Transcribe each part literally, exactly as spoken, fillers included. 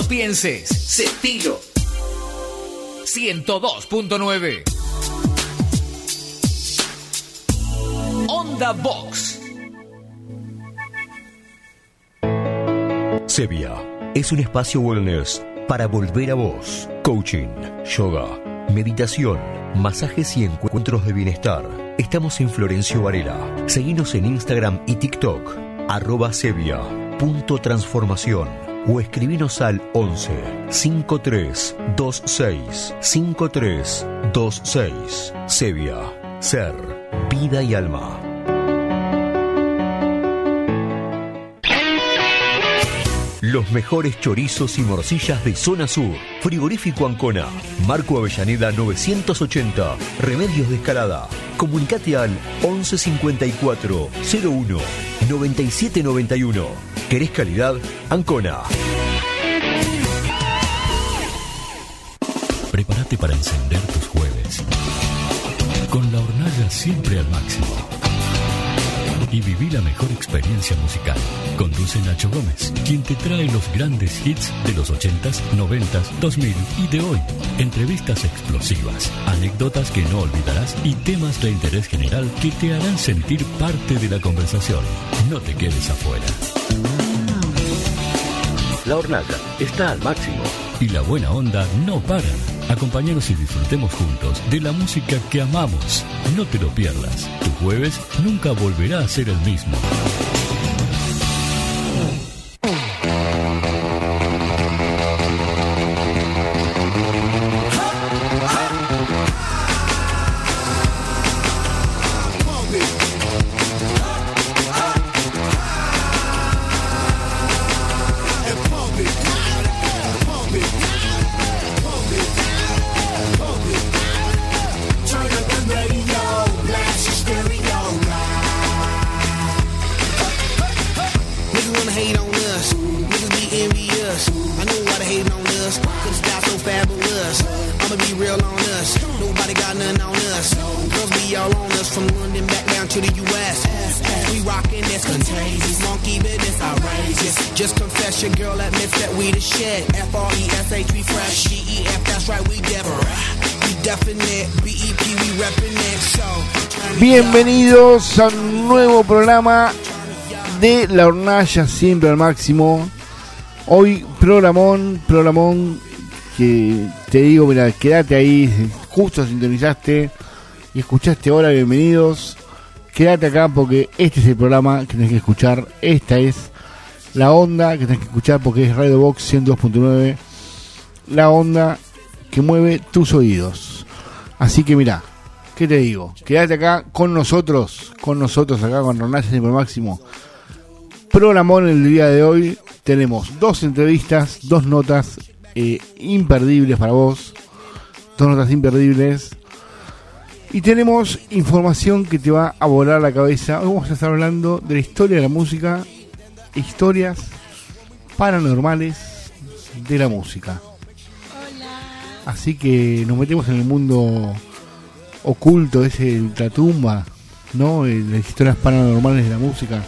lo pienses. Sentilo. ciento dos punto nueve. Onda Box. Sevilla es un espacio wellness para volver a vos. Coaching, yoga, meditación, masajes y encuentros de bienestar. Estamos en Florencio Varela. Seguinos en Instagram y TikTok, arroba Sevilla punto transformación, o escribinos al once cincuenta y tres veintiséis cincuenta y tres veintiséis. Sevilla, ser, vida y alma. Los mejores chorizos y morcillas de Zona Sur. Frigorífico Ancona. Marco Avellaneda novecientos ochenta. Remedios de Escalada. Comunicate al once cincuenta y cuatro cero uno noventa y siete noventa y uno. ¿Querés calidad? Ancona. Prepárate para encender tus jueves. Con la hornalla siempre al máximo. Y viví la mejor experiencia musical. Conduce Nacho Gómez, quien te trae los grandes hits de los ochentas, noventas, dos mil y de hoy. Entrevistas explosivas, anécdotas que no olvidarás y temas de interés general que te harán sentir parte de la conversación. No te quedes afuera. La hornalla está al máximo. Y la buena onda no para. Acompáñanos y disfrutemos juntos de la música que amamos. No te lo pierdas. Tu jueves nunca volverá a ser el mismo. Bienvenidos a un nuevo programa de La Hornalla siempre al máximo. Hoy programón, programón que te digo, mira, quédate ahí, justo sintonizaste y escuchaste ahora, bienvenidos. Quédate acá porque este es el programa que tenés que escuchar, esta es la onda que tenés que escuchar porque es Radio Box ciento dos punto nueve, la onda que mueve tus oídos. Así que mira, ¿qué te digo? Quédate acá con nosotros, con nosotros acá con Hornalla siempre al máximo. Programón el día de hoy, tenemos dos entrevistas, dos notas eh, imperdibles para vos, dos notas imperdibles. Y tenemos información que te va a volar la cabeza. Hoy vamos a estar hablando de la historia de la música, historias paranormales de la música. Hola. Así que nos metemos en el mundo oculto, ese de ultratumba, ¿no? Las historias paranormales de la música.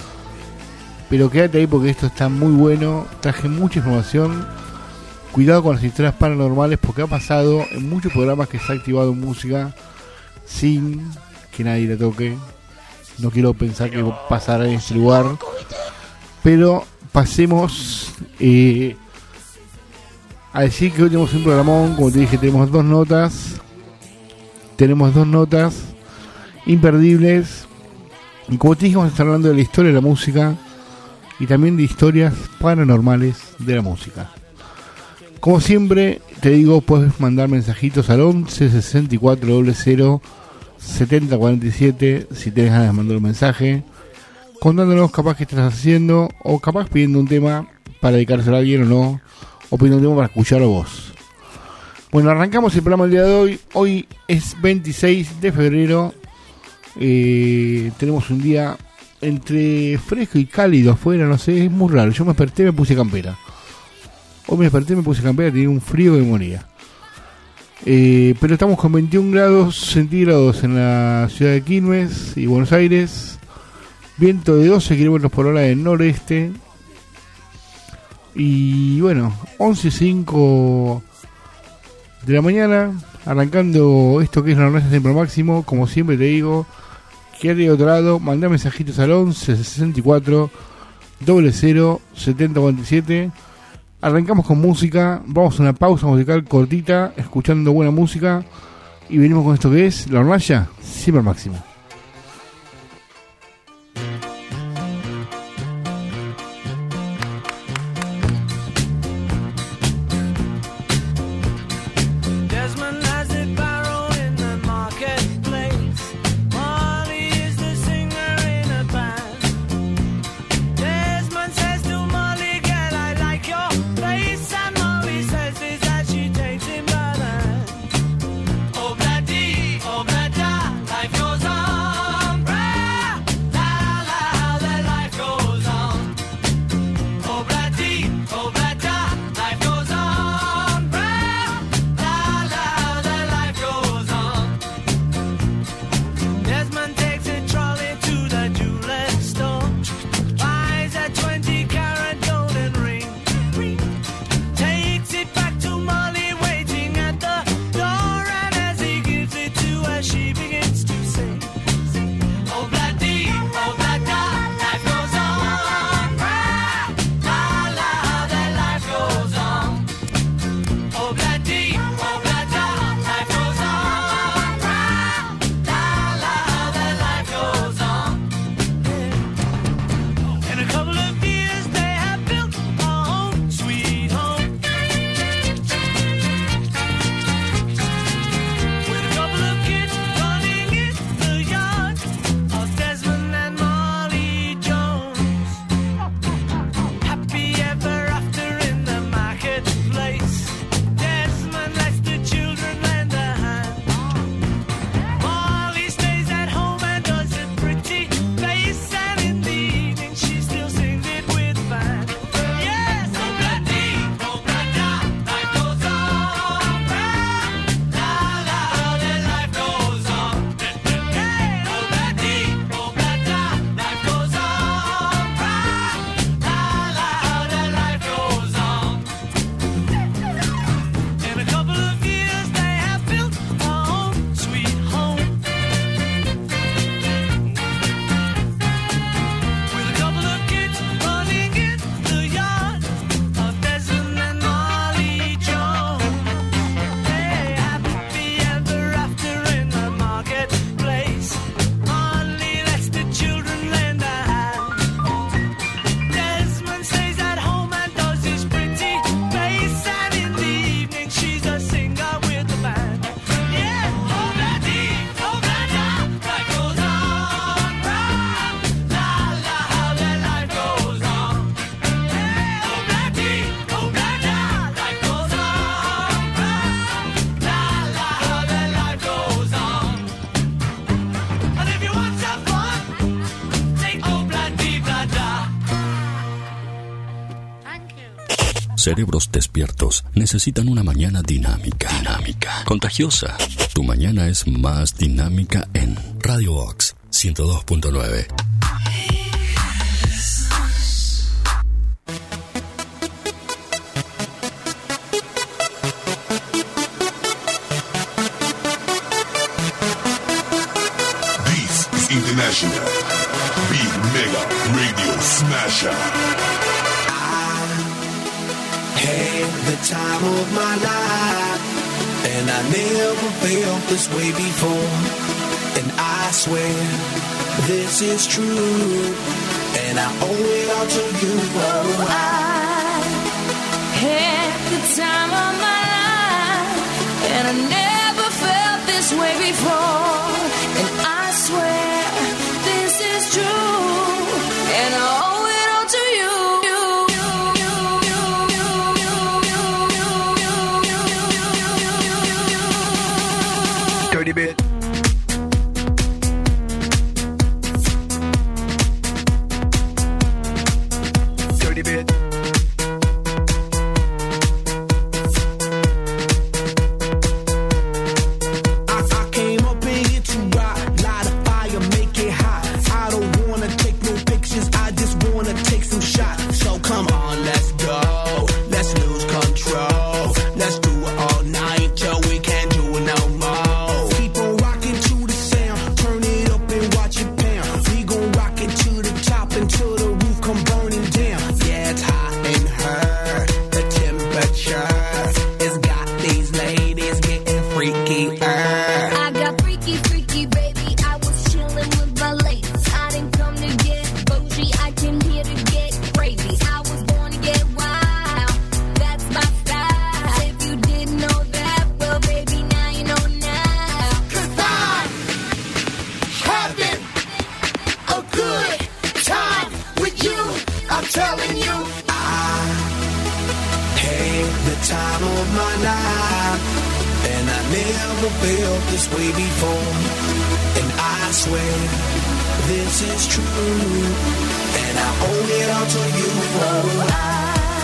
Pero quédate ahí porque esto está muy bueno. Traje mucha información. Cuidado con las historias paranormales porque ha pasado en muchos programas que se ha activado música sin que nadie la toque. No quiero pensar que pasará en este lugar, pero pasemos eh, a decir que hoy tenemos un programón. Como te dije, tenemos dos notas tenemos dos notas imperdibles y como te dije, vamos a estar hablando de la historia de la música y también de historias paranormales de la música. Como siempre te digo, puedes mandar mensajitos al once sesenta y cuatro cero cero setenta cuarenta y siete si tienes ganas de mandar un mensaje contándonos capaz que estás haciendo o capaz pidiendo un tema para dedicárselo a alguien o no, o pidiendo un tema para escuchar a vos. Bueno, arrancamos el programa el día de hoy. Hoy es veintiséis de febrero. Eh, tenemos un día entre fresco y cálido afuera, no sé, es muy raro. Yo me desperté y me puse campera. Hoy me desperté y me puse campera, tenía un frío que me moría. Eh, pero estamos con veintiún grados centígrados en la ciudad de Quilmes y Buenos Aires. Viento de doce kilómetros por hora del noreste. Y bueno, once cinco de la mañana, arrancando esto que es la Hornalla Siempre al Máximo. Como siempre te digo, quédate de otro lado, mandá mensajitos al once sesenta y cuatro cero cero setenta cuarenta y siete. Arrancamos con música, vamos a una pausa musical cortita, escuchando buena música, y venimos con esto que es la Hornalla Siempre al Máximo. Cerebros despiertos necesitan una mañana dinámica, dinámica, contagiosa. Tu mañana es más dinámica en Radio Ox ciento dos punto nueve. This is International Big Mega Radio Smasher. Had the time of my life, and I never felt this way before. And I swear this is true, and I owe it all to you. Oh, I had the time of my life, and I never felt this way before. And I swear this is true, and I owe it all to you. Dirty bit. Dirty bit. the time of my life, and I never felt this way before. And I swear this is true, and I owe it all to you. Oh, I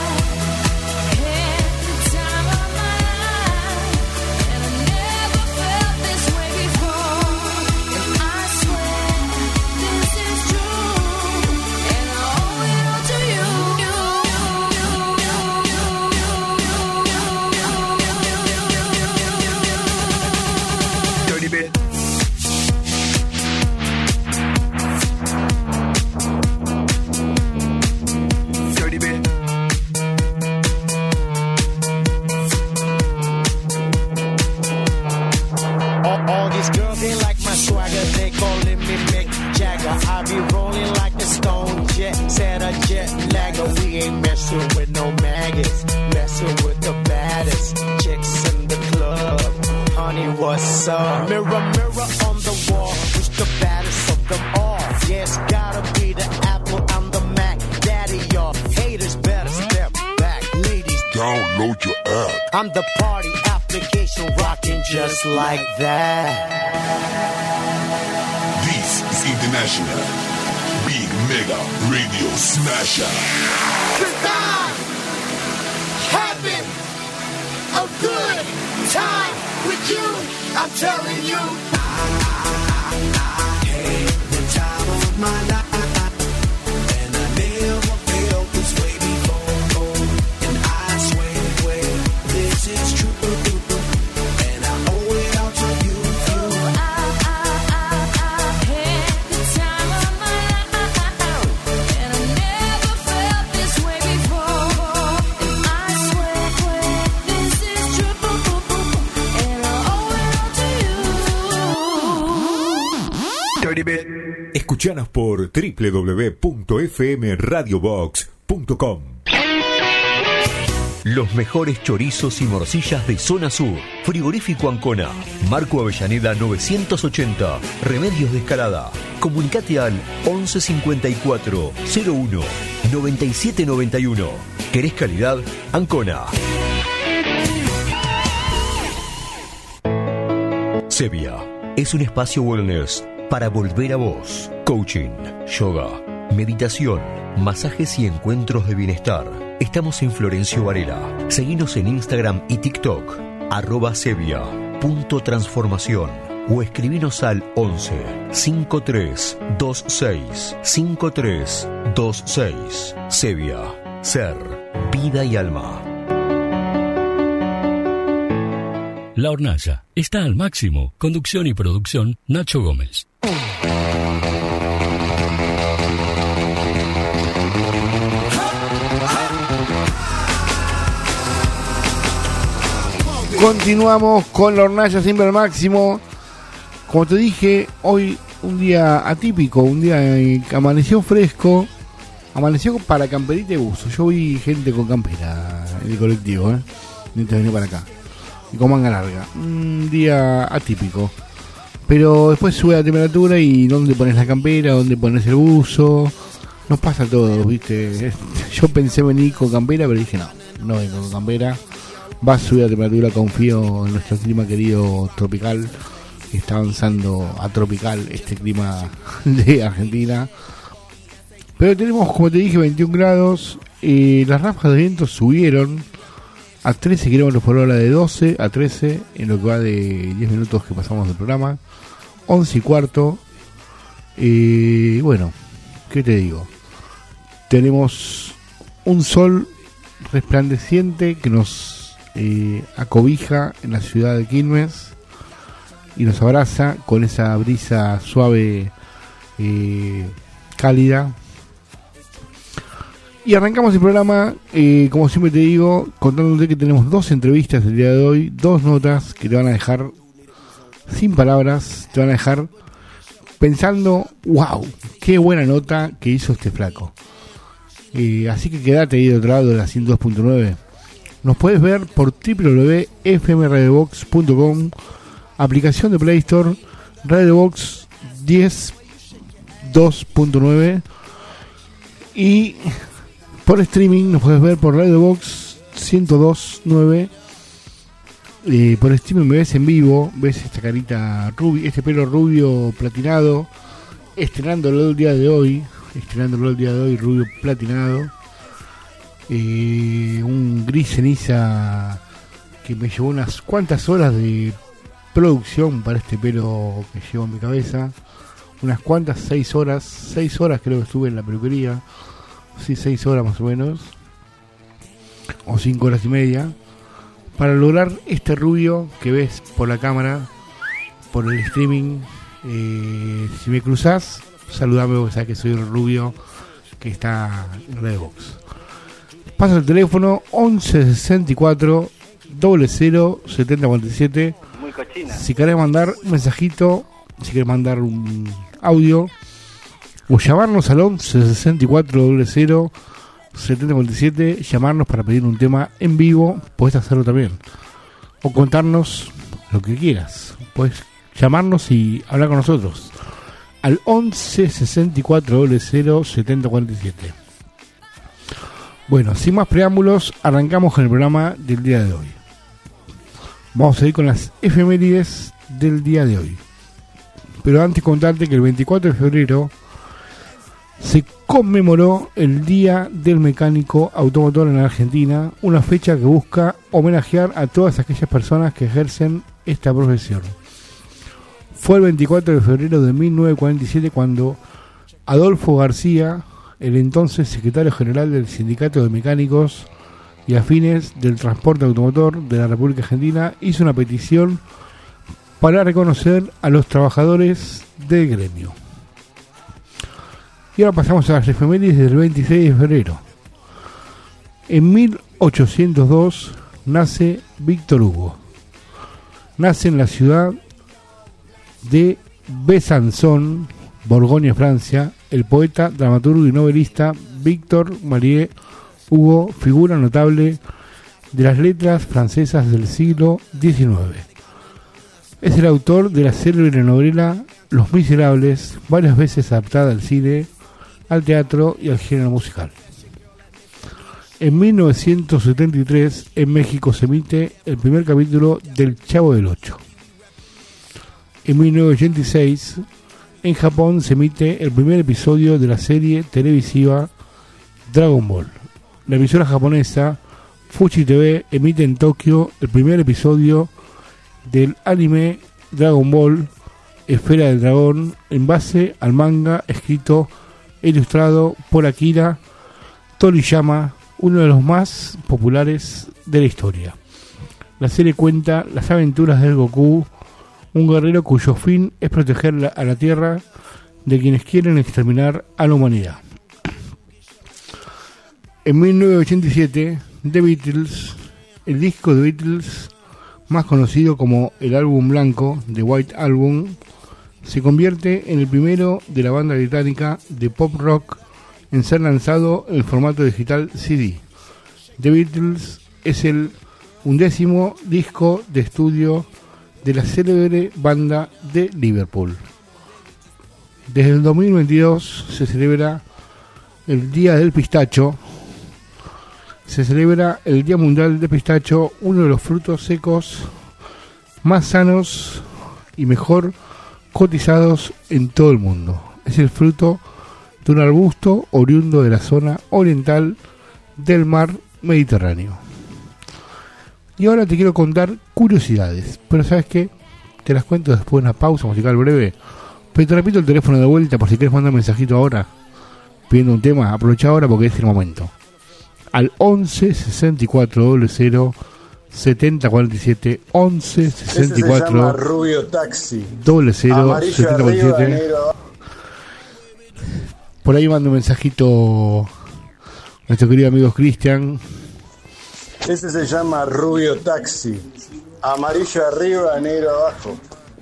with no maggots, messing with the baddest chicks in the club. Honey, what's up? Mirror, mirror on the wall, who's the baddest of them all? Yes, gotta be the Apple, I'm the Mac. Daddy, y'all haters better step back. Ladies, download your app. I'm the party application rocking just like that. This is International Big Mega Radio Smasher. Cause I'm having a good time with you. I'm telling you, I, I, I had the time of my life, and I never felt this way before. And I swear, swear this is true, and I owe it all to you. Oh, I, I, I, I had the time of my life, and I never felt this way before. And I swear, swear this is true, and I owe it all to you. Dirty bit. Escuchanos por doble u doble u doble u punto f m radio box punto com. Los mejores chorizos y morcillas de Zona Sur. Frigorífico Ancona. Marco Avellaneda novecientos ochenta. Remedios de Escalada. Comunicate al once cincuenta y cuatro cero uno noventa y siete noventa y uno. ¿Querés calidad? Ancona. Sevilla es un espacio wellness para volver a vos. Coaching, yoga, meditación, masajes y encuentros de bienestar. Estamos en Florencio Varela. Seguinos en Instagram y TikTok, arroba Sevilla punto transformación, o escribinos al once cincuenta y tres veintiséis cincuenta y tres veintiséis. Sevilla, ser, vida y alma. La Hornalla está al máximo. Conducción y producción, Nacho Gómez. Continuamos con la Hornalla siempre al máximo. Como te dije, hoy un día atípico, un día que amaneció fresco, amaneció para camperita y buzo. Yo vi gente con campera en el colectivo, ¿eh? mientras venía para acá, y con manga larga. Un día atípico. Pero después sube la temperatura y dónde pones la campera, dónde pones el buzo. Nos pasa a todos, ¿viste? Yo pensé venir con campera, pero dije no, no vengo con campera. Va a subir la temperatura, confío en nuestro clima querido tropical. Está avanzando a tropical este clima de Argentina. Pero tenemos, como te dije, veintiún grados. Eh, las ráfagas de viento subieron a trece kilómetros por hora, de doce a trece en lo que va de diez minutos que pasamos del programa. once y cuarto. Y eh, bueno, ¿qué te digo? Tenemos un sol resplandeciente que nos eh, acobija en la ciudad de Quilmes y nos abraza con esa brisa suave, eh, cálida. Y arrancamos el programa, eh, como siempre te digo, contándote que tenemos dos entrevistas el día de hoy, dos notas que te van a dejar sin palabras, te van a dejar pensando, wow, qué buena nota que hizo este flaco. Eh, así que quédate ahí de otro lado de la ciento dos punto nueve. Nos puedes ver por doble u doble u doble u punto f m radio box punto com, aplicación de Play Store, Radiobox diez dos punto nueve, y por streaming nos puedes ver por Radiobox ciento dos punto nueve. Eh, por streaming me ves en vivo, ves esta carita rubia, este pelo rubio platinado, estrenándolo el día de hoy, estrenándolo el día de hoy, rubio platinado. Eh, un gris ceniza que me llevó unas cuantas horas de producción para este pelo que llevo en mi cabeza. Unas cuantas, seis horas, seis horas creo que estuve en la peluquería. Sí, seis horas más o menos. O cinco horas y media. Para lograr este rubio que ves por la cámara, por el streaming. Eh, si me cruzás, saludame porque sabes que soy el rubio que está en Redbox. Pasa el teléfono once sesenta y cuatro cero cero setenta cuarenta y siete. Muy cochina. Si querés mandar un mensajito, si querés mandar un audio o llamarnos al once sesenta y cuatro cero cero setenta cuarenta y siete, llamarnos para pedir un tema en vivo, podés hacerlo también. O contarnos lo que quieras. Podés llamarnos y hablar con nosotros al once sesenta y cuatro cero cero setenta cuarenta y siete. Bueno, sin más preámbulos, arrancamos con el programa del día de hoy. Vamos a ir con las efemérides del día de hoy. Pero antes contarte que el veinticuatro de febrero se conmemoró el Día del Mecánico Automotor en la Argentina, una fecha que busca homenajear a todas aquellas personas que ejercen esta profesión. Fue el veinticuatro de febrero de mil novecientos cuarenta y siete cuando Adolfo García, el entonces secretario general del Sindicato de Mecánicos y Afines del Transporte Automotor de la República Argentina, hizo una petición para reconocer a los trabajadores del gremio. Y ahora pasamos a las efemérides del veintiséis de febrero. En mil ochocientos dos nace Víctor Hugo. Nace en la ciudad de Besançon, Borgoña, Francia, el poeta, dramaturgo y novelista Víctor Marie Hugo, figura notable de las letras francesas del siglo diecinueve. Es el autor de la célebre novela Los Miserables, varias veces adaptada al cine, al teatro y al género musical. En mil novecientos setenta y tres, en México se emite el primer capítulo del Chavo del Ocho. En mil novecientos ochenta y seis, en Japón se emite el primer episodio de la serie televisiva Dragon Ball. La emisora japonesa Fuji T V emite en Tokio el primer episodio del anime Dragon Ball Esfera del Dragón, en base al manga escrito e ilustrado por Akira Toriyama, uno de los más populares de la historia. La serie cuenta las aventuras de Goku, un guerrero cuyo fin es proteger la, a la Tierra de quienes quieren exterminar a la humanidad. En mil novecientos ochenta y siete, The Beatles, el disco de Beatles más conocido como el álbum blanco, The White Album, se convierte en el primero de la banda británica de pop rock en ser lanzado en formato digital C D. The Beatles es el undécimo disco de estudio de la célebre banda de Liverpool. Desde el dos mil veintidós se celebra el Día del Pistacho. Se celebra el Día Mundial del Pistacho, uno de los frutos secos más sanos y mejor cotizados en todo el mundo. Es el fruto de un arbusto oriundo de la zona oriental del mar Mediterráneo. Y ahora te quiero contar curiosidades, pero ¿sabes qué? Te las cuento después de una pausa musical breve. Pero te repito el teléfono de vuelta por si quieres mandar un mensajito ahora pidiendo un tema. Aprovecha ahora porque es el momento. Al once sesenta y cuatro cero cero setenta cuarenta y siete, once sesenta y cuatro Rubio Taxi cero cero setenta cuarenta y siete. Por ahí manda un mensajito nuestro querido amigo Cristian. Ese se llama Rubio Taxi. Amarillo arriba, negro abajo.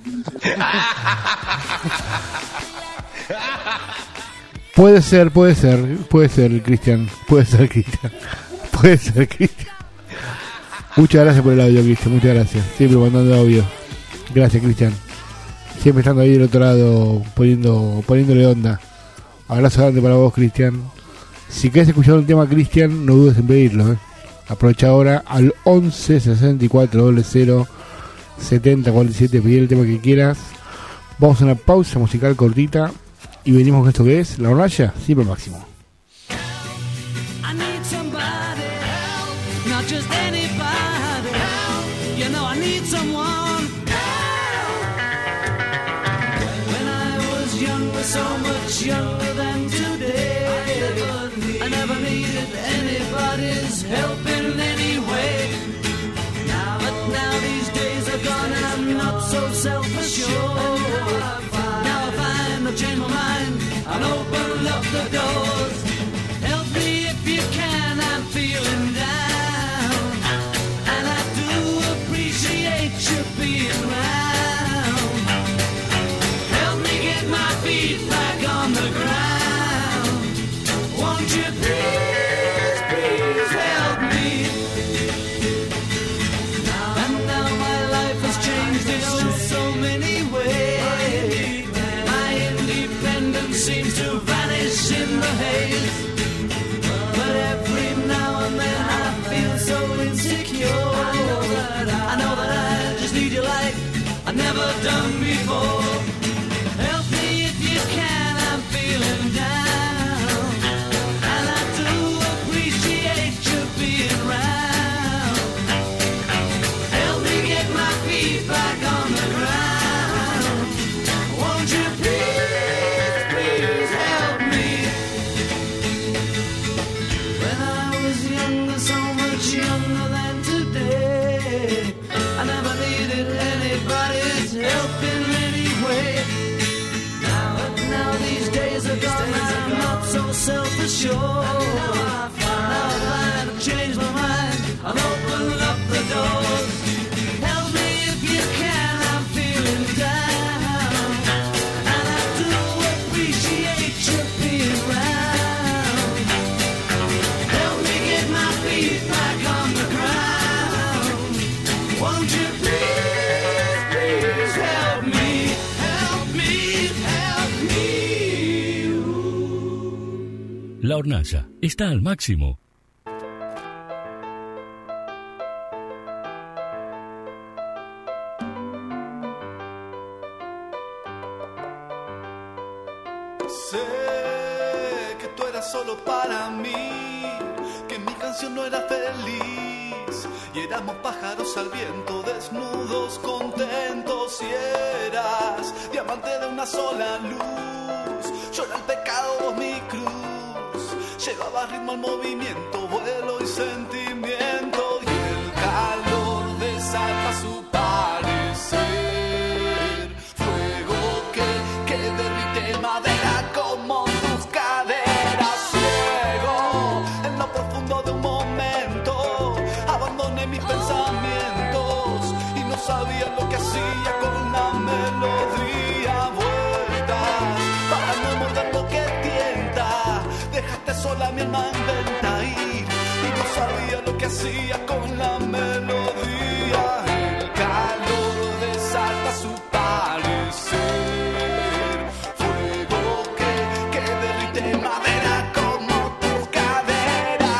Puede ser, puede ser, puede ser, Cristian, puede ser, Cristian, puede ser, Cristian. Muchas gracias por el audio, Cristian, muchas gracias. Siempre mandando audio. Gracias, Cristian. Siempre estando ahí del otro lado, poniendo, poniéndole onda. Abrazo grande para vos, Cristian. Si querés escuchar un tema, Cristian, no dudes en pedirlo, ¿eh? Aprovecha ahora al once sesenta y cuatro cero cero setenta cuarenta y siete, pedir el tema que quieras. Vamos a una pausa musical cortita y venimos con esto que es La Hornalla Siempre al Máximo. I need somebody help, not just anybody help. You know I need someone help. When I was younger, so much younger than today, I never needed anybody's help in any way. Now, but now these days are gone and I'm not so self-assured. Now I find I've changed my mind and opened up the doors. Help me if you can, I'm feeling down, and I do appreciate you being around. Help me get my feet back on the ground. Won't you please, please help me? And now my life has changed in oh so many ways. My independence seems to vanish in the haze. But every now and then I feel so insecure. I know that I, I, know that I just need you like I've never done before. Help me if you can, I'm feeling down, and I do appreciate you being around. Help me get my feet back on the ground. Won't you please, please help me? When I was younger, so much younger than today, I never needed anybody's help in any way. Now, but now these days are gone, I'm not so self-assured. Now I find I've changed my mind, I've opened up the doors. Help me if you can, I'm feeling down, and I do appreciate you being around. Help me get my feet back on the ground. Won't you please, please help me, help me, help me. La Hornalla está al máximo. Sé que tú eras solo para mí, que mi canción no era feliz, y éramos pájaros al viento, desnudos, contentos, y eras diamante de una sola luz. Yo era el pecado, vos mi cruz, llevaba ritmo al movimiento, vuelo y sentimiento, y el calor desata su parecer, fuego que, que derrite madera como tus caderas. Ciego en lo profundo de un momento, abandoné mis pensamientos y no sabía lo que hacía con la melodía. Vueltas para no morder lo que tienta, dejaste sola mi alma en venta y, y no sabía lo que hacía con la melodía. El calor desata su parecer, fuego que, que derrite madera como tu cadera.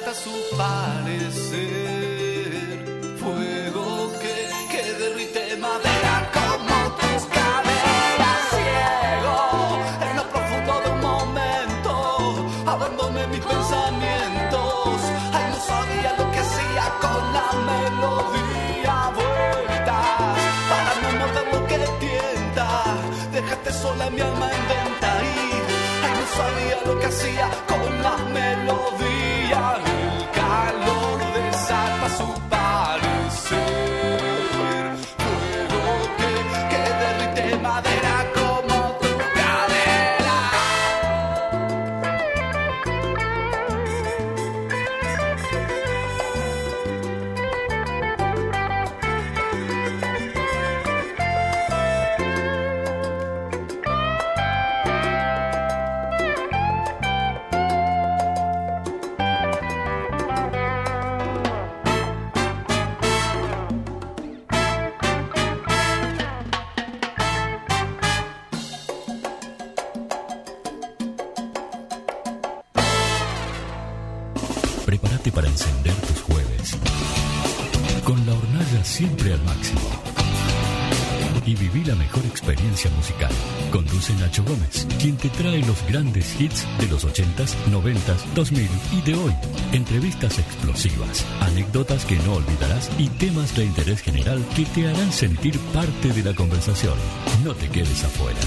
desata su parecer. Fuego que, que derrite madera como tus caderas. Ciego en lo profundo de un momento, abandoné mis pensamientos. Ay, no sabía lo que hacía con la melodía. Vueltas para no morder lo que tienta. Dejaste sola mi alma en venta y ay, no sabía lo que hacía con la melodía. El calor desata su parecer. Fuego que, que derrite madera como tu cadera. Prepárate para encender tus jueves con la hornalla siempre al máximo y viví la mejor experiencia musical. Conduce Nacho Gómez, quien te trae los grandes hits de los ochentas, noventas, dos mil y de hoy. Entrevistas explosivas, anécdotas que no olvidarás y temas de interés general que te harán sentir parte de la conversación. No te quedes afuera.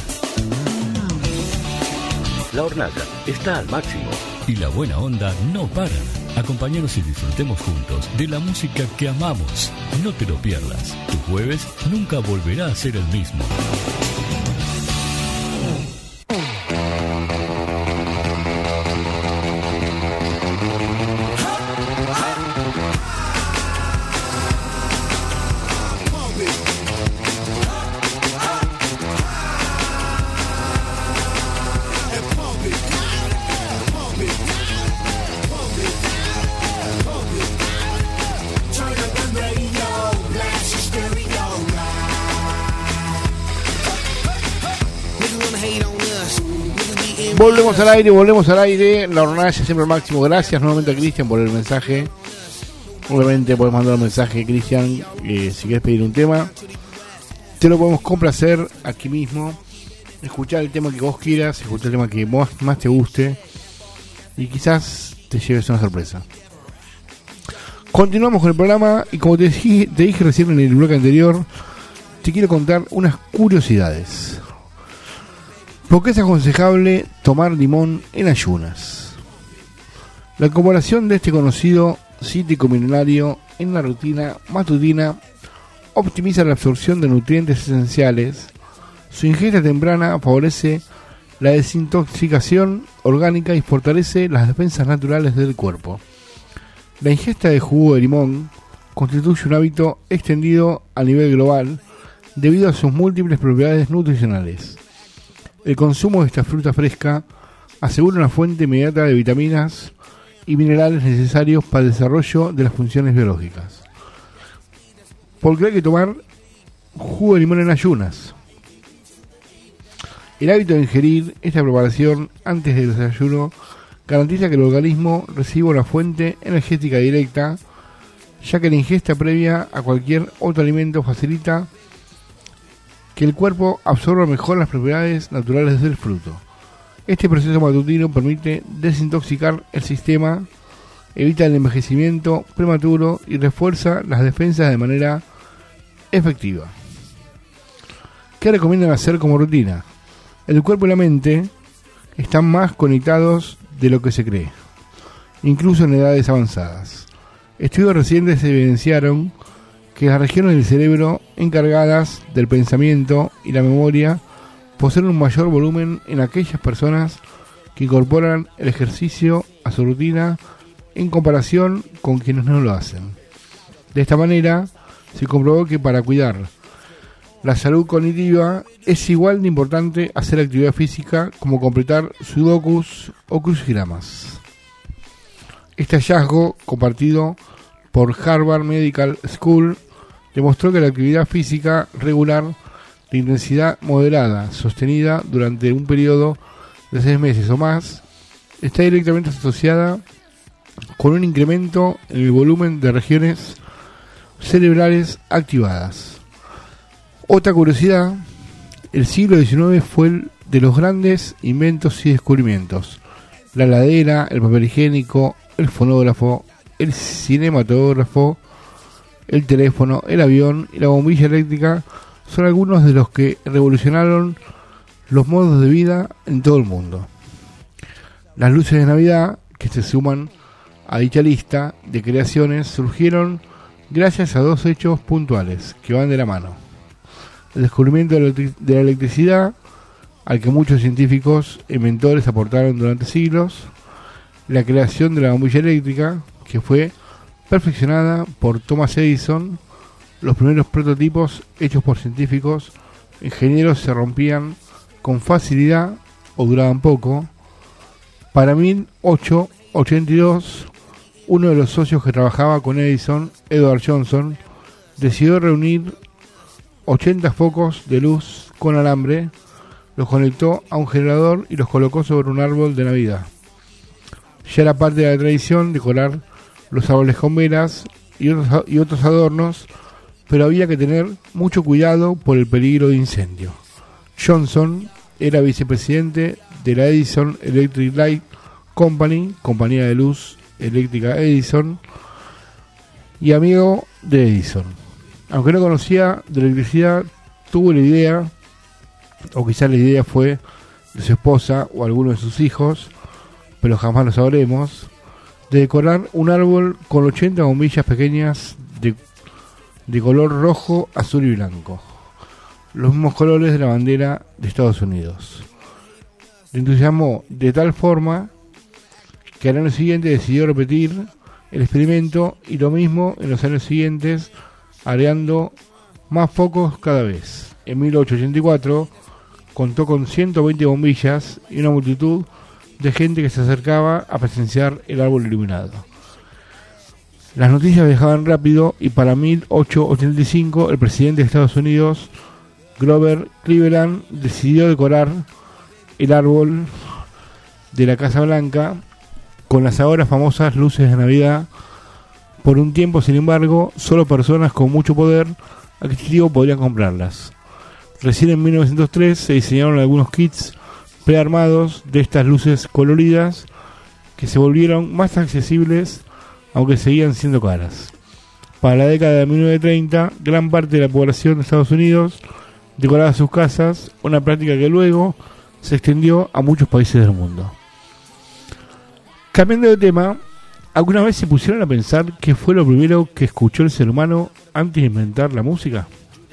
La hornalla está al máximo y la buena onda no para. Acompáñanos y disfrutemos juntos de la música que amamos. No te lo pierdas. Tu jueves nunca volverá a ser el mismo. Volvemos al aire, volvemos al aire. La hornalla siempre al máximo. Gracias nuevamente a Cristian por el mensaje. Obviamente podés mandar un mensaje, Cristian, eh, si quieres pedir un tema. Te lo podemos complacer aquí mismo. Escuchar el tema que vos quieras, escuchar el tema que vos más te guste. Y quizás te lleves una sorpresa. Continuamos con el programa. Y como te dije, te dije recién en el bloque anterior, te quiero contar unas curiosidades. ¿Por qué es aconsejable tomar limón en ayunas? La incorporación de este conocido cítrico milenario en la rutina matutina optimiza la absorción de nutrientes esenciales. Su ingesta temprana favorece la desintoxicación orgánica y fortalece las defensas naturales del cuerpo. La ingesta de jugo de limón constituye un hábito extendido a nivel global debido a sus múltiples propiedades nutricionales. El consumo de esta fruta fresca asegura una fuente inmediata de vitaminas y minerales necesarios para el desarrollo de las funciones biológicas. ¿Por qué hay que tomar jugo de limón en ayunas? El hábito de ingerir esta preparación antes del desayuno garantiza que el organismo reciba una fuente energética directa, ya que la ingesta previa a cualquier otro alimento facilita que el cuerpo absorba mejor las propiedades naturales del fruto. Este proceso matutino permite desintoxicar el sistema, evita el envejecimiento prematuro y refuerza las defensas de manera efectiva. ¿Qué recomiendan hacer como rutina? El cuerpo y la mente están más conectados de lo que se cree, incluso en edades avanzadas. Estudios recientes evidenciaron que las regiones del cerebro encargadas del pensamiento y la memoria poseen un mayor volumen en aquellas personas que incorporan el ejercicio a su rutina en comparación con quienes no lo hacen. De esta manera, se comprobó que para cuidar la salud cognitiva es igual de importante hacer actividad física como completar sudokus o crucigramas. Este hallazgo, compartido por Harvard Medical School, demostró que la actividad física regular de intensidad moderada, sostenida durante un periodo de seis meses o más, está directamente asociada con un incremento en el volumen de regiones cerebrales activadas. Otra curiosidad, el siglo diecinueve fue el de los grandes inventos y descubrimientos. La heladera, el papel higiénico, el fonógrafo, el cinematógrafo, el teléfono, el avión y la bombilla eléctrica son algunos de los que revolucionaron los modos de vida en todo el mundo. Las luces de Navidad, que se suman a dicha lista de creaciones, surgieron gracias a dos hechos puntuales que van de la mano: el descubrimiento de la, electric- de la electricidad, al que muchos científicos e inventores aportaron durante siglos; la creación de la bombilla eléctrica, que fue perfeccionada por Thomas Edison. Los primeros prototipos hechos por científicos ingenieros se rompían con facilidad o duraban poco. Para mil ochocientos ochenta y dos, uno de los socios que trabajaba con Edison, Edward Johnson, decidió reunir ochenta focos de luz con alambre, los conectó a un generador y los colocó sobre un árbol de Navidad. Ya era parte de la tradición decorar los árboles con velas y otros, y otros adornos, pero había que tener mucho cuidado por el peligro de incendio. Johnson era vicepresidente de la Edison Electric Light Company, compañía de luz eléctrica Edison, y amigo de Edison. Aunque no conocía de electricidad, tuvo la idea, o quizás la idea fue de su esposa o alguno de sus hijos, pero jamás lo sabremos, de decorar un árbol con ochenta bombillas pequeñas de, de color rojo, azul y blanco, los mismos colores de la bandera de Estados Unidos. Le entusiasmó de tal forma que al año siguiente decidió repetir el experimento, y lo mismo en los años siguientes, agregando más focos cada vez. En mil ochocientos ochenta y cuatro contó con ciento veinte bombillas y una multitud de gente que se acercaba a presenciar el árbol iluminado. Las noticias viajaban rápido, y para mil ochocientos ochenta y cinco el presidente de Estados Unidos, Grover Cleveland, decidió decorar el árbol de la Casa Blanca con las ahora famosas luces de Navidad. Por un tiempo, sin embargo, solo personas con mucho poder adquisitivo podrían comprarlas. Recién en mil novecientos tres se diseñaron algunos kits prearmados de estas luces coloridas, que se volvieron más accesibles, aunque seguían siendo caras. Para la década de mil novecientos treinta, gran parte de la población de Estados Unidos decoraba sus casas, una práctica que luego se extendió a muchos países del mundo. Cambiando de tema, ¿alguna vez se pusieron a pensar qué fue lo primero que escuchó el ser humano antes de inventar la música?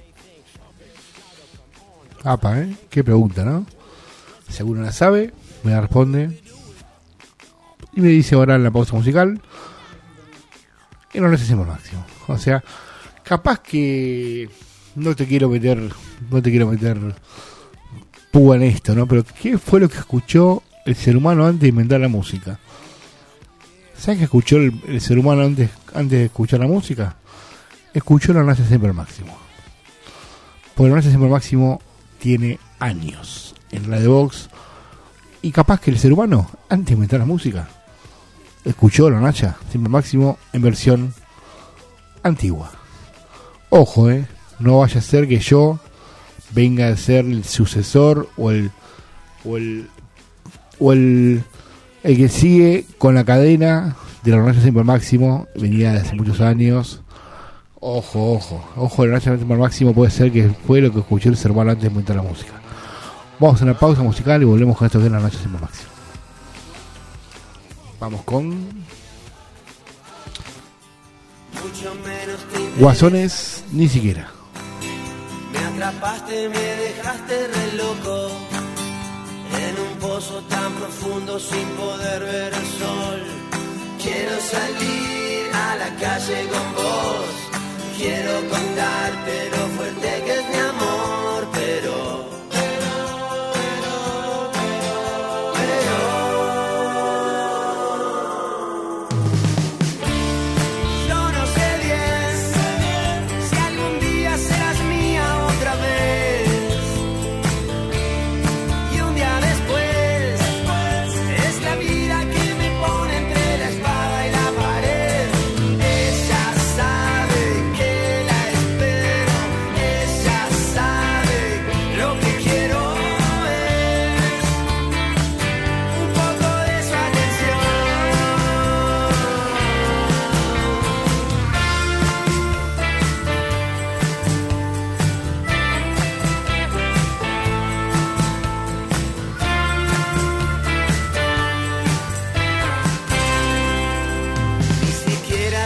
Apa, ¿eh? Qué pregunta, ¿no? Si alguno la sabe, me la responde y me dice ahora en la pausa musical, y no necesitamos máximo. O sea, capaz que no te quiero meter, no te quiero meter púa en esto, ¿no? Pero ¿qué fue lo que escuchó el ser humano antes de inventar la música? ¿Sabes qué escuchó el, el ser humano antes, antes de escuchar la música? Escuchó la Hornalla Siempre al Máximo. Porque la Hornalla Siempre al Máximo tiene años en Radio Box, y capaz que el ser humano, antes de inventar la música, escuchó la Hornalla Siempre al Máximo en versión antigua. Ojo, eh, no vaya a ser que yo venga a ser el sucesor o el o el o el, el que sigue con la cadena de la Hornalla Siempre al Máximo, venía de hace muchos años. Ojo, ojo, ojo, la Hornalla Siempre al Máximo puede ser que fue lo que escuchó el ser humano antes de inventar la música. Vamos a una pausa musical y volvemos con esto que es la Hornalla Siempre al Máximo. Vamos con Guasones, Ni Siquiera. Me atrapaste, me dejaste re loco en un pozo tan profundo sin poder ver el sol. Quiero salir a la calle con vos, quiero contarte lo fuerte que es mi amor, pero La vida que me pone entre la espada y la pared.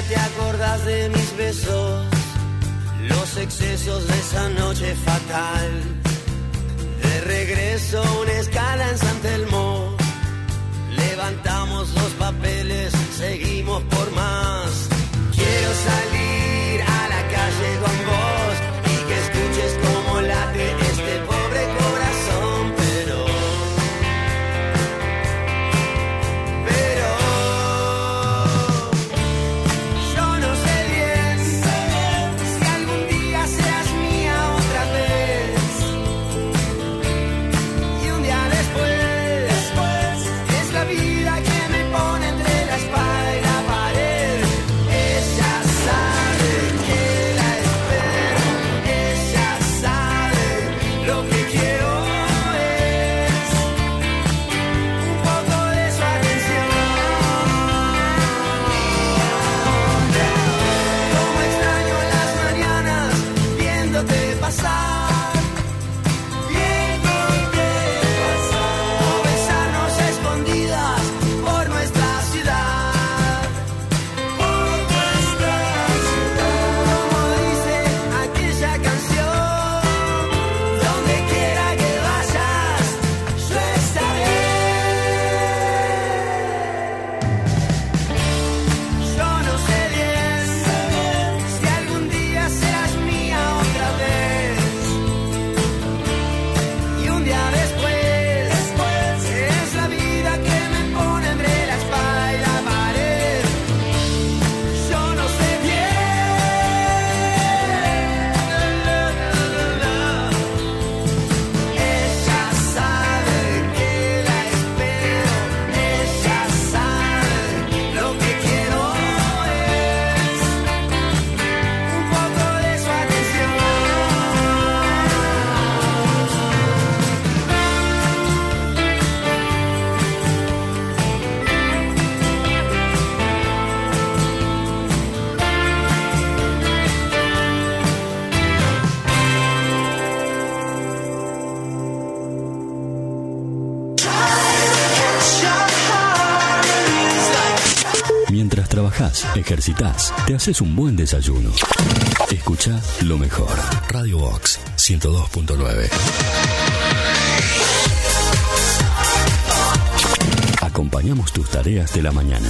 ya te acordás de mis besos, los excesos de esa noche fatal. De regreso una escala en San Telmo, levantamos los papeles, seguimos por más. Quiero salir a la calle con vos y que escuches cómo late este pobre corazón, pero pero yo no sé bien si algún día seas mía otra vez. Y un día después es la vida que me pone entre la espada y la pared. Ella sabe que la espero, ella sabe lo que quiero es un poco de su atención. Como extraño las mañanas viéndote pasar, viéndote pasar, o besarnos a escondidas por nuestra ciudad, por nuestra ciudad. Como dice aquella canción, donde quiera que vayas, yo estaré. Yo no sé bien si algún día serás mía otra vez. Y un día después es la vida que me pone entre la espada y la pared. Yo no sé bien. Ella sabe que la espero, ella sabe lo que quiero es un poco de su atención. Mientras trabajás, ejercitás, te haces un buen desayuno. Escucha lo mejor. Radio Box ciento dos punto nueve. Acompañamos tus tareas de la mañana.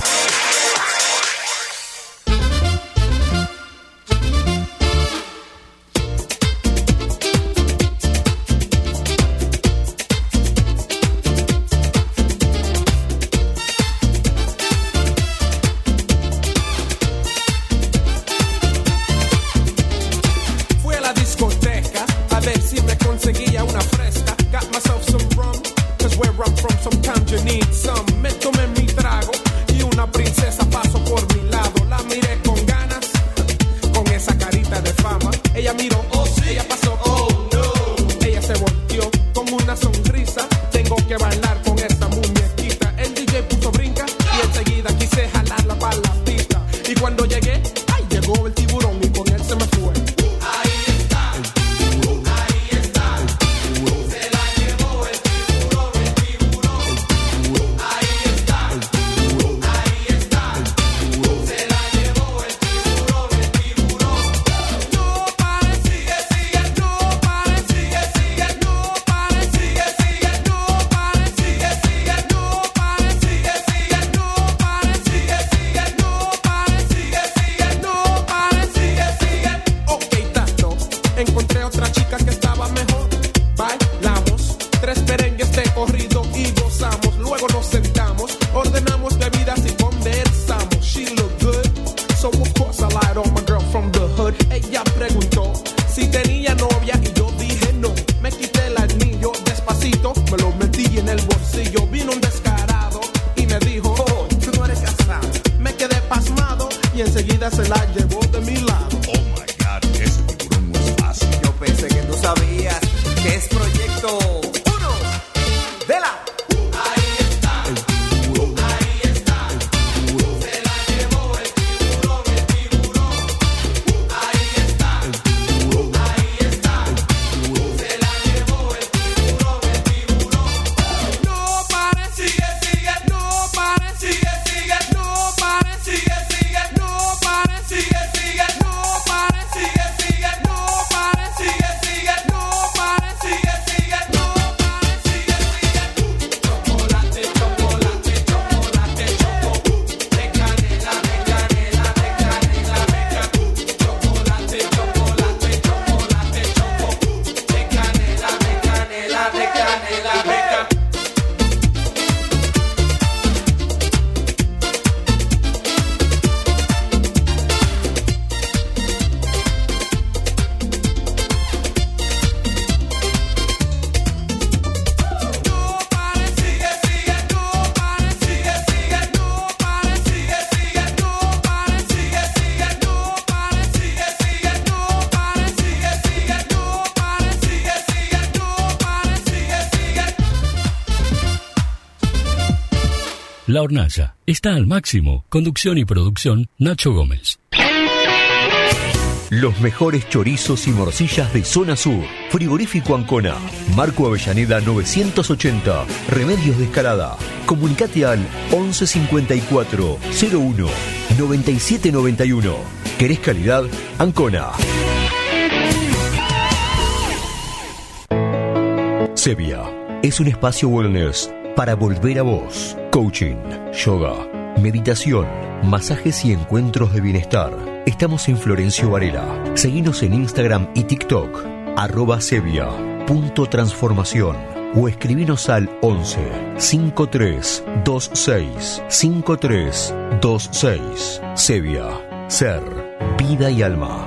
Fui a la discoteca a ver si me conseguía una fresca. Got myself some rum, cause where I'm from sometimes you need some. Me tomé mi trago y una princesa pasó por mi lado. La miré con ganas, con esa carita de fama. Ella miró, oh sí, ella pasó, oh no. Ella se volteó con una sonrisa. Tengo que bailar con esa muñequita. El D J puso brinca y enseguida quise jalarla para la pista. Y cuando llegué, ay, llegó el tiburón y con él se me fue. Encontré otra chica que estaba mejor. Bailamos tres merengues de corrido y gozamos. Luego nos sentamos, ordenamos bebidas y conversamos. She looked good, so of course I lied on my girl from the hood. Ella preguntó si tenía novia y yo dije no. Me quité el anillo despacito, me lo metí en el bolsillo. Vino un descarado y me dijo, oh, tú no eres casado. Me quedé pasmado y enseguida se la llevó de mi lado. Oh my God, ese tiburón no es fácil. Yo pensé que tú sabías que es proyecto uno de la. Ahí está, ahí está, se la llevó el tiburón, el tiburón. Ahí está, ahí está, se la llevó el tiburón, el tiburón. No pare, sigue, sigue, no pare, sigue, sigue, no pare, sigue, sigue, no pare. La Hornalla está al máximo. Conducción y producción, Nacho Gómez. Los mejores chorizos y morcillas de Zona Sur. Frigorífico Ancona. Marco Avellaneda novecientos ochenta. Remedios de Escalada. Comunicate al once cincuenta y cuatro cero uno noventa y siete noventa y uno. ¿Querés calidad? Ancona. Sevilla es un espacio wellness para volver a vos. Coaching, yoga, meditación, masajes y encuentros de bienestar. Estamos en Florencio Varela. Seguinos en Instagram y TikTok, arroba Sevilla punto transformación, o escribinos al once cincuenta y tres veintiséis cincuenta y tres veintiséis. Sevilla, ser, vida y alma.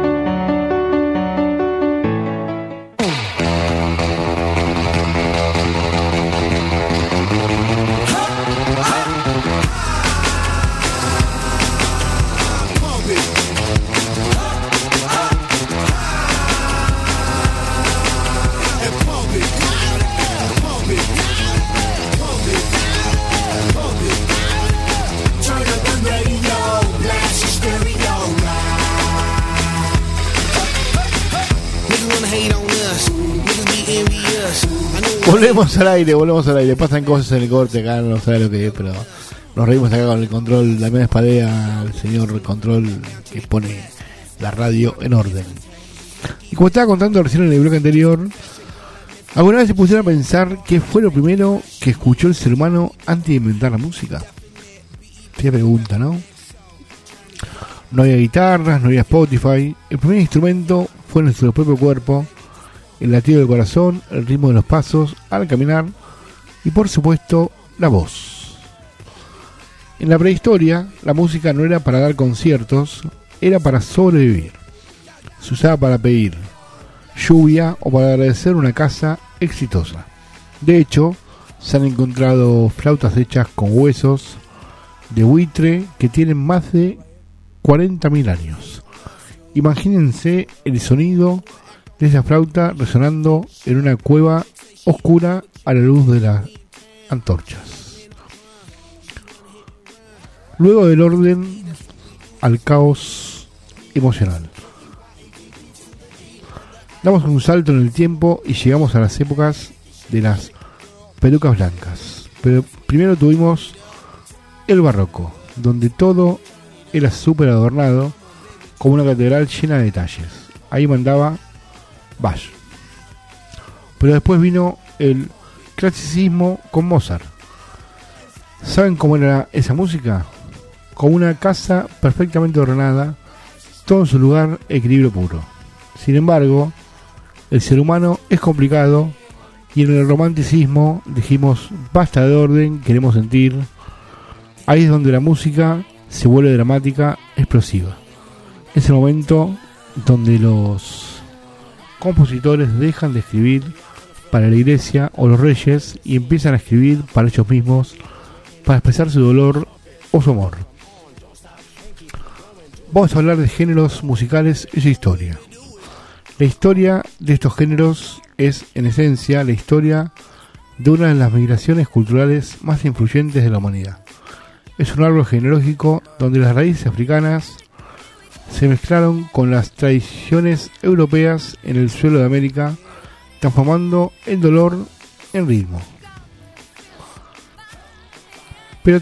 Volvemos al aire, volvemos al aire. Pasan cosas en el corte acá, no sabe lo que es, pero nos reímos acá con el control. Damián Espadea, el señor control que pone la radio en orden. Y como estaba contando recién en el bloque anterior, ¿alguna vez se pusieron a pensar qué fue lo primero que escuchó el ser humano antes de inventar la música? Qué pregunta, ¿no? No había guitarras, no había Spotify. El primer instrumento fue nuestro propio cuerpo. El latido del corazón, el ritmo de los pasos al caminar y por supuesto la voz. En la prehistoria la música no era para dar conciertos, era para sobrevivir. Se usaba para pedir lluvia o para agradecer una caza exitosa. De hecho, se han encontrado flautas hechas con huesos de buitre que tienen más de cuarenta mil años. Imagínense el sonido de esa flauta resonando en una cueva oscura a la luz de las antorchas. Luego del orden al caos emocional. Damos un salto en el tiempo y llegamos a las épocas de las pelucas blancas. Pero primero tuvimos el barroco, donde todo era súper adornado, como una catedral llena de detalles. Ahí mandaba Bach. Pero después vino el clasicismo con Mozart. ¿Saben cómo era esa música? Como una casa perfectamente ordenada, todo en su lugar, equilibrio puro. Sin embargo, el ser humano es complicado y en el romanticismo dijimos basta de orden, queremos sentir. Ahí es donde la música se vuelve dramática, explosiva. Es el momento donde los compositores dejan de escribir para la iglesia o los reyes y empiezan a escribir para ellos mismos, para expresar su dolor o su amor. Vamos a hablar de géneros musicales y su historia. La historia de estos géneros es, en esencia, la historia de una de las migraciones culturales más influyentes de la humanidad. Es un árbol genealógico donde las raíces africanas se mezclaron con las tradiciones europeas en el suelo de América, transformando el dolor en ritmo. Pero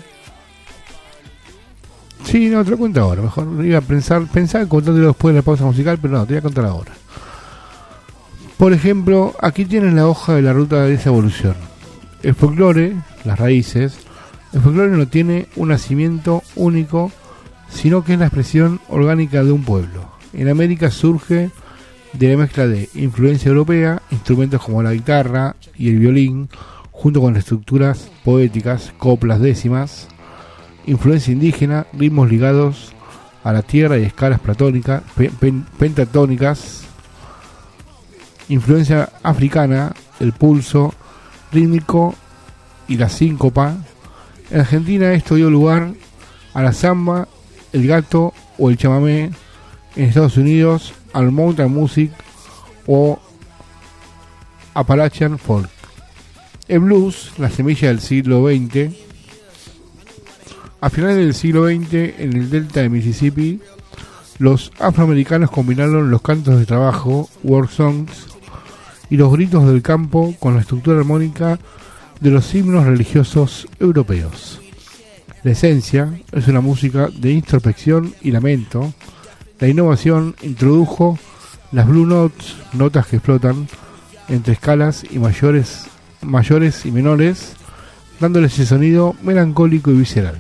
sí, no, te lo cuento ahora. Mejor iba a pensar, pensar contándolo después de la pausa musical, pero no, te voy a contar ahora. Por ejemplo, aquí tienes la hoja de la ruta de esa evolución. El folclore, las raíces, el folclore no tiene un nacimiento único, sino que es la expresión orgánica de un pueblo. En América surge de la mezcla de influencia europea, instrumentos como la guitarra y el violín, junto con estructuras poéticas, coplas décimas, influencia indígena, ritmos ligados a la tierra y escalas platónicas, pen, pen, pentatónicas, influencia africana, el pulso rítmico y la síncopa. En Argentina esto dio lugar a la samba, el gato o el chamamé. En Estados Unidos al mountain music o Appalachian folk. El blues, la semilla del siglo veinte, A finales del siglo veinte, en el delta de Mississippi, los afroamericanos combinaron los cantos de trabajo, work songs, y los gritos del campo con la estructura armónica de los himnos religiosos europeos. La esencia es una música de introspección y lamento. La innovación introdujo las blue notes, notas que flotan entre escalas y mayores, mayores y menores, dándole ese sonido melancólico y visceral.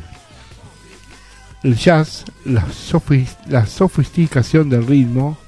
El jazz, la, sofis, la sofisticación del ritmo.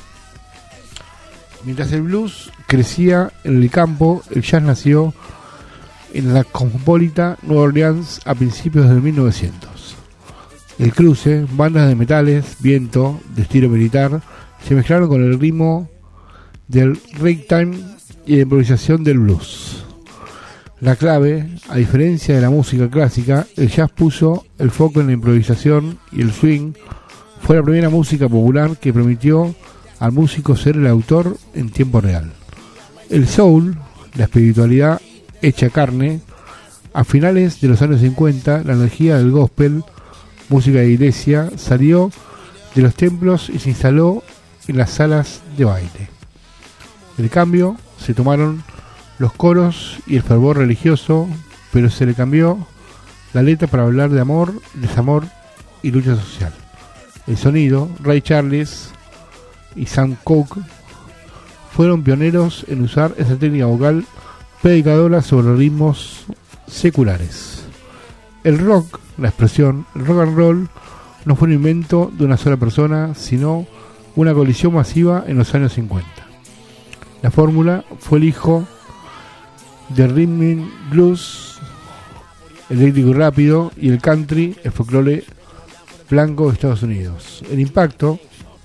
Mientras el blues crecía en el campo, el jazz nació en la cosmopolita Nueva Orleans a principios de mil novecientos. El cruce, bandas de metales, viento, de estilo militar, se mezclaron con el ritmo del ragtime y la improvisación del blues. La clave, a diferencia de la música clásica, el jazz puso el foco en la improvisación y el swing fue la primera música popular que permitió al músico ser el autor en tiempo real. El soul, la espiritualidad hecha carne, a finales de los años cincuenta, la energía del gospel, música de iglesia, salió de los templos y se instaló en las salas de baile. El cambio se tomaron los coros y el fervor religioso, pero se le cambió la letra para hablar de amor, desamor y lucha social. El sonido, Ray Charles y Sam Cooke fueron pioneros en usar esa técnica vocal predicadora sobre ritmos seculares. El rock, la expresión, el rock and roll, no fue un invento de una sola persona, sino una colisión masiva en los años cincuenta. La fórmula fue el hijo del rhythm and blues, el eléctrico rápido, y el country, el folclore blanco de Estados Unidos. El impacto,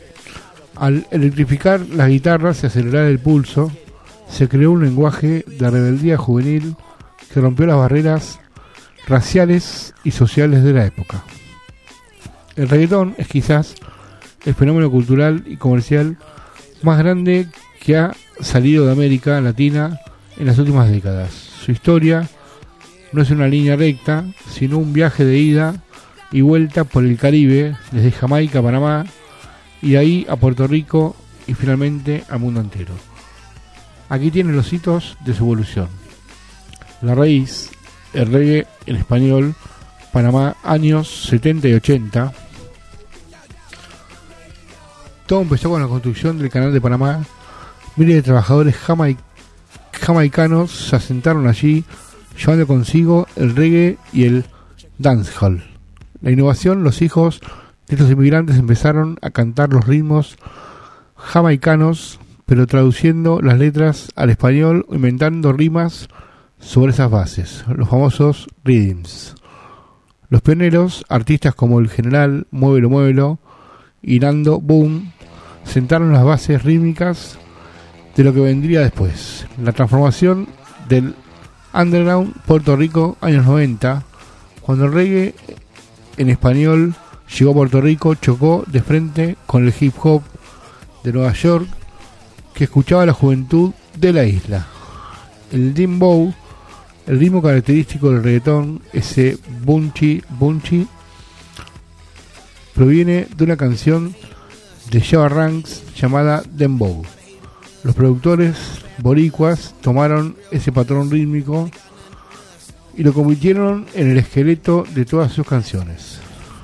al electrificar las guitarras y acelerar el pulso, se creó un lenguaje de rebeldía juvenil que rompió las barreras raciales y sociales de la época. El reggaetón es quizás el fenómeno cultural y comercial más grande que ha salido de América Latina en las últimas décadas. Su historia no es una línea recta, sino un viaje de ida y vuelta por el Caribe, desde Jamaica a Panamá, y de ahí a Puerto Rico y finalmente al mundo entero. Aquí tienen los hitos de su evolución. La raíz, el reggae en español, Panamá, años setenta y ochenta. Todo empezó con la construcción del canal de Panamá. Miles de trabajadores jamaicanos jamaicanos se asentaron allí, llevando consigo el reggae y el dancehall. La innovación, los hijos de estos inmigrantes empezaron a cantar los ritmos jamaicanos, pero traduciendo las letras al español o inventando rimas sobre esas bases, los famosos rhythms. Los pioneros, artistas como el General, Muévelo Muévelo y Nando Boom, sentaron las bases rítmicas de lo que vendría después. La transformación del underground Puerto Rico, años noventa, cuando el reggae en español llegó a Puerto Rico, chocó de frente con el hip hop de Nueva York que escuchaba la juventud de la isla. El dembow, el ritmo característico del reggaetón, ese bunchy bunchy, proviene de una canción de Java Ranks llamada Dembow. Los productores boricuas tomaron ese patrón rítmico y lo convirtieron en el esqueleto de todas sus canciones.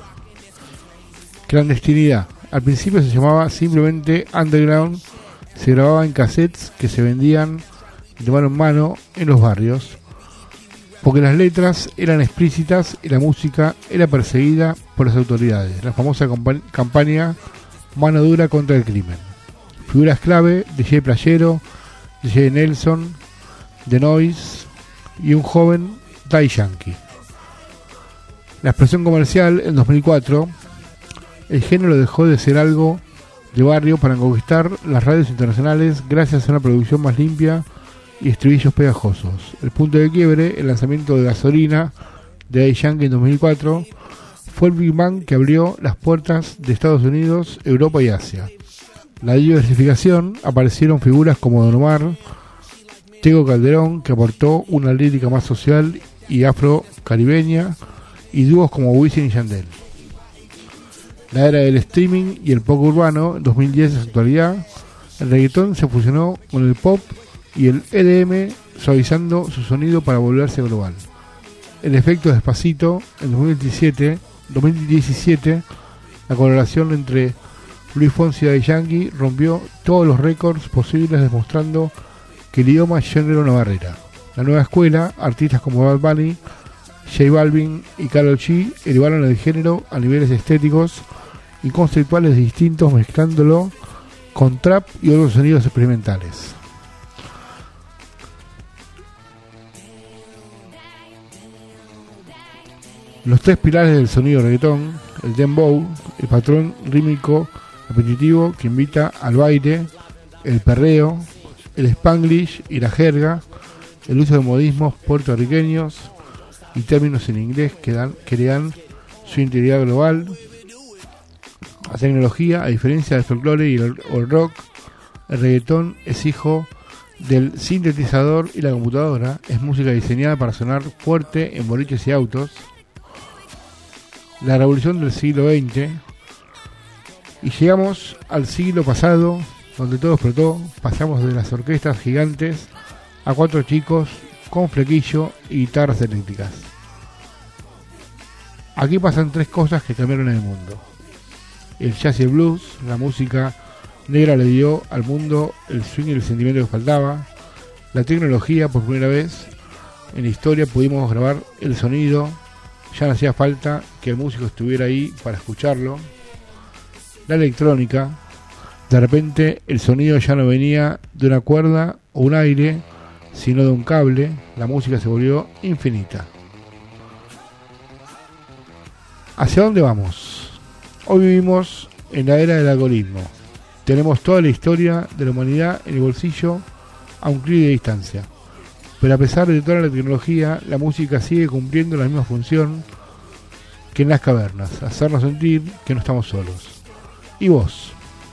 Clandestinidad. Al principio se llamaba simplemente Underground, se grababa en cassettes que se vendían de mano en mano en los barrios, porque las letras eran explícitas y la música era perseguida por las autoridades. La famosa compa- campaña Mano Dura contra el Crimen. Figuras clave: D J Playero, D J Nelson, The Noise y un joven Daddy Yankee. La explosión comercial en dos mil cuatro, el género dejó de ser algo de barrio para conquistar las radios internacionales gracias a una producción más limpia y estribillos pegajosos. El punto de quiebre, el lanzamiento de Gasolina de Daddy Yankee en dos mil cuatro, fue el Big Bang que abrió las puertas de Estados Unidos, Europa y Asia. La diversificación, aparecieron figuras como Don Omar, Tego Calderón, que aportó una lírica más social y afro-caribeña, y dúos como Wisin y Yandel. La era del streaming y el pop urbano, en dos mil diez es actualidad. El reggaetón se fusionó con el pop y el E D M, suavizando su sonido para volverse global. El efecto Despacito, en dos mil diecisiete, dos mil diecisiete la colaboración entre Luis Fonsi y Daddy Yankee rompió todos los récords posibles, demostrando que el idioma ya no era una barrera. La nueva escuela, artistas como Bad Bunny, J Balvin y Karol G elevaron el género a niveles estéticos y conceptuales distintos, mezclándolo con trap y otros sonidos experimentales. Los tres pilares del sonido reggaetón, el dembow, el patrón rítmico repetitivo que invita al baile, el perreo, el spanglish y la jerga, el uso de modismos puertorriqueños y términos en inglés que, dan, que le dan su integridad global. La tecnología, a diferencia del folclore y el, o el rock, el reggaetón es hijo del sintetizador y la computadora. Es música diseñada para sonar fuerte en boliches y autos. La revolución del siglo veinte, y llegamos al siglo pasado, donde todo explotó. Pasamos de las orquestas gigantes a cuatro chicos con flequillo y guitarras eléctricas. Aquí pasan tres cosas que cambiaron el mundo: el jazz y el blues. La música negra le dio al mundo el swing y el sentimiento que faltaba. La tecnología, por primera vez en la historia pudimos grabar el sonido. Ya no hacía falta que el músico estuviera ahí para escucharlo. La electrónica, de repente el sonido ya no venía de una cuerda o un aire, sino de un cable. La música se volvió infinita. ¿Hacia dónde vamos? Hoy vivimos en la era del algoritmo. Tenemos toda la historia de la humanidad en el bolsillo a un clic de distancia. Pero a pesar de toda la tecnología, la música sigue cumpliendo la misma función que en las cavernas: hacernos sentir que no estamos solos. ¿Y vos?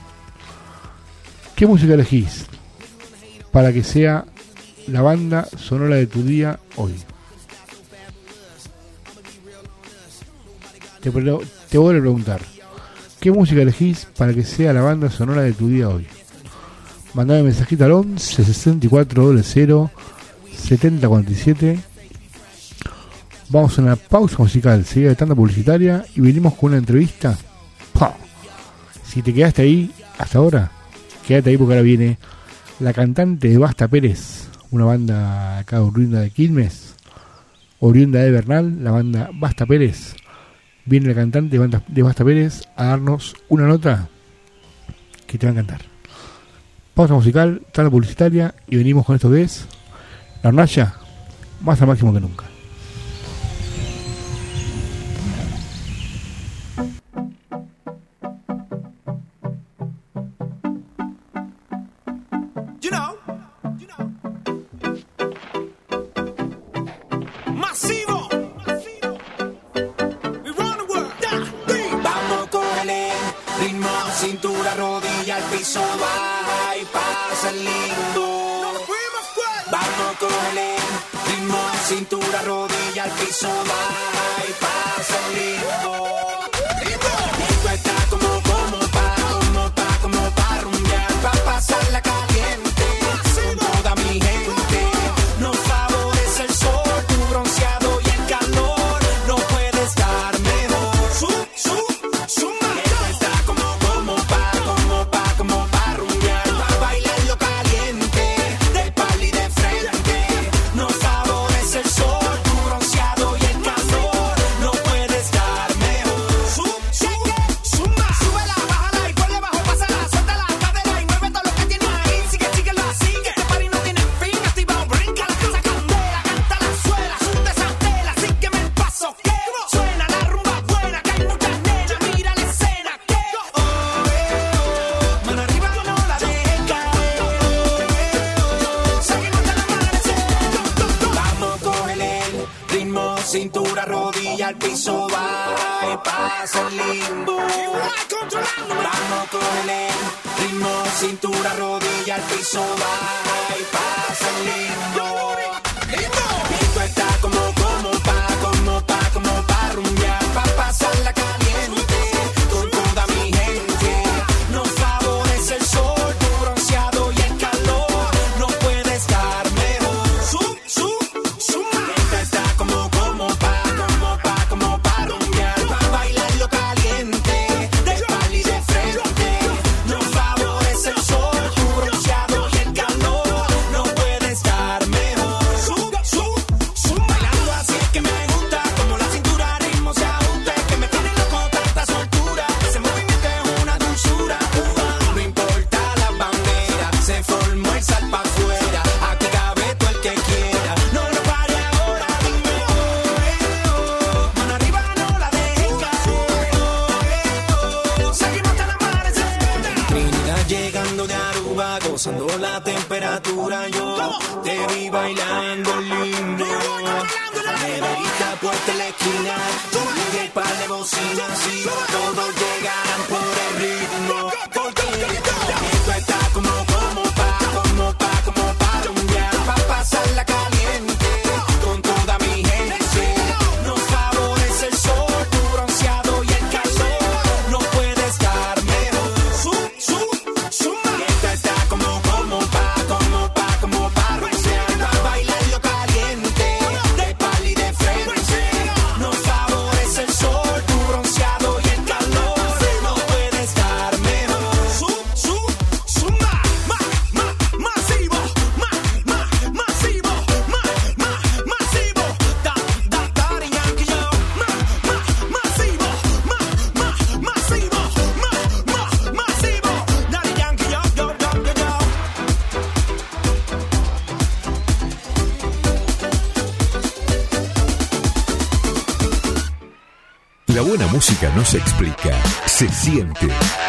¿Qué música elegís para que sea la banda sonora de tu día hoy? Te, pre- te voy a preguntar, ¿qué música elegís para que sea la banda sonora de tu día hoy? Mandame mensajito al once sesenta y cuatro cero cero setenta cuarenta y siete. Vamos a una pausa musical, seguida de tanda publicitaria, y venimos con una entrevista. ¡Pah! Si te quedaste ahí hasta ahora, quédate ahí porque ahora viene la cantante de Basta Pérez, una banda acá oriunda de Quilmes, oriunda de Bernal, la banda Basta Pérez. Viene la cantante de, banda, de Basta Pérez a darnos una nota que te va a encantar. Pausa musical, tanda publicitaria, y venimos con esto que es La Hornalla, más al máximo que nunca. Cintura, rodilla, al piso, baja y pasa el lindo. Vamos con el ritmo, cintura, rodilla, al piso, baja y pasa el lindo. Esto está como, como pa, como pa, como pa rumbear, pa pasarla caliente con toda mi gente. Nos favorece el sol, tu bronceado y el calor, no puede estar mejor. Su, su, su. Cintura, rodilla, al piso, baja y pasa el limbo. Vamos con el ritmo, cintura, rodilla, al piso, baja y pasa el limbo. Esto está como, como pa, como pa, como pa rumbear. rozando la temperatura. Yo te vi bailando lindo. Neverita, puerta en la esquina. Y el par de bocinas y todos llegan por el ritmo. Porque esto está como, como pa, como pa, como pa rumbear. Pa' pasarla caliente con toda mi gente. Nos favorece el sol, tu bronceado y el calor. No puede estar mejor. Su, su, su. Esto está como, como pa, como pa, como pa rumbear. Pa' bailarlo caliente, de pal y de frente. Nos favorece el sol, tu bronceado y el calor. No puede estar mejor. Su, su, su. Ma, ma, ma, masivo. Ma, ma, masivo. Ma, ma, masivo. Da, da, Daddy Yankee, yo. Ma, ma, masivo. Ma, ma, masivo. Ma, ma, masivo. Daddy Yankee, yo, yo, yo, yo, yo. La buena música no se explica, se siente.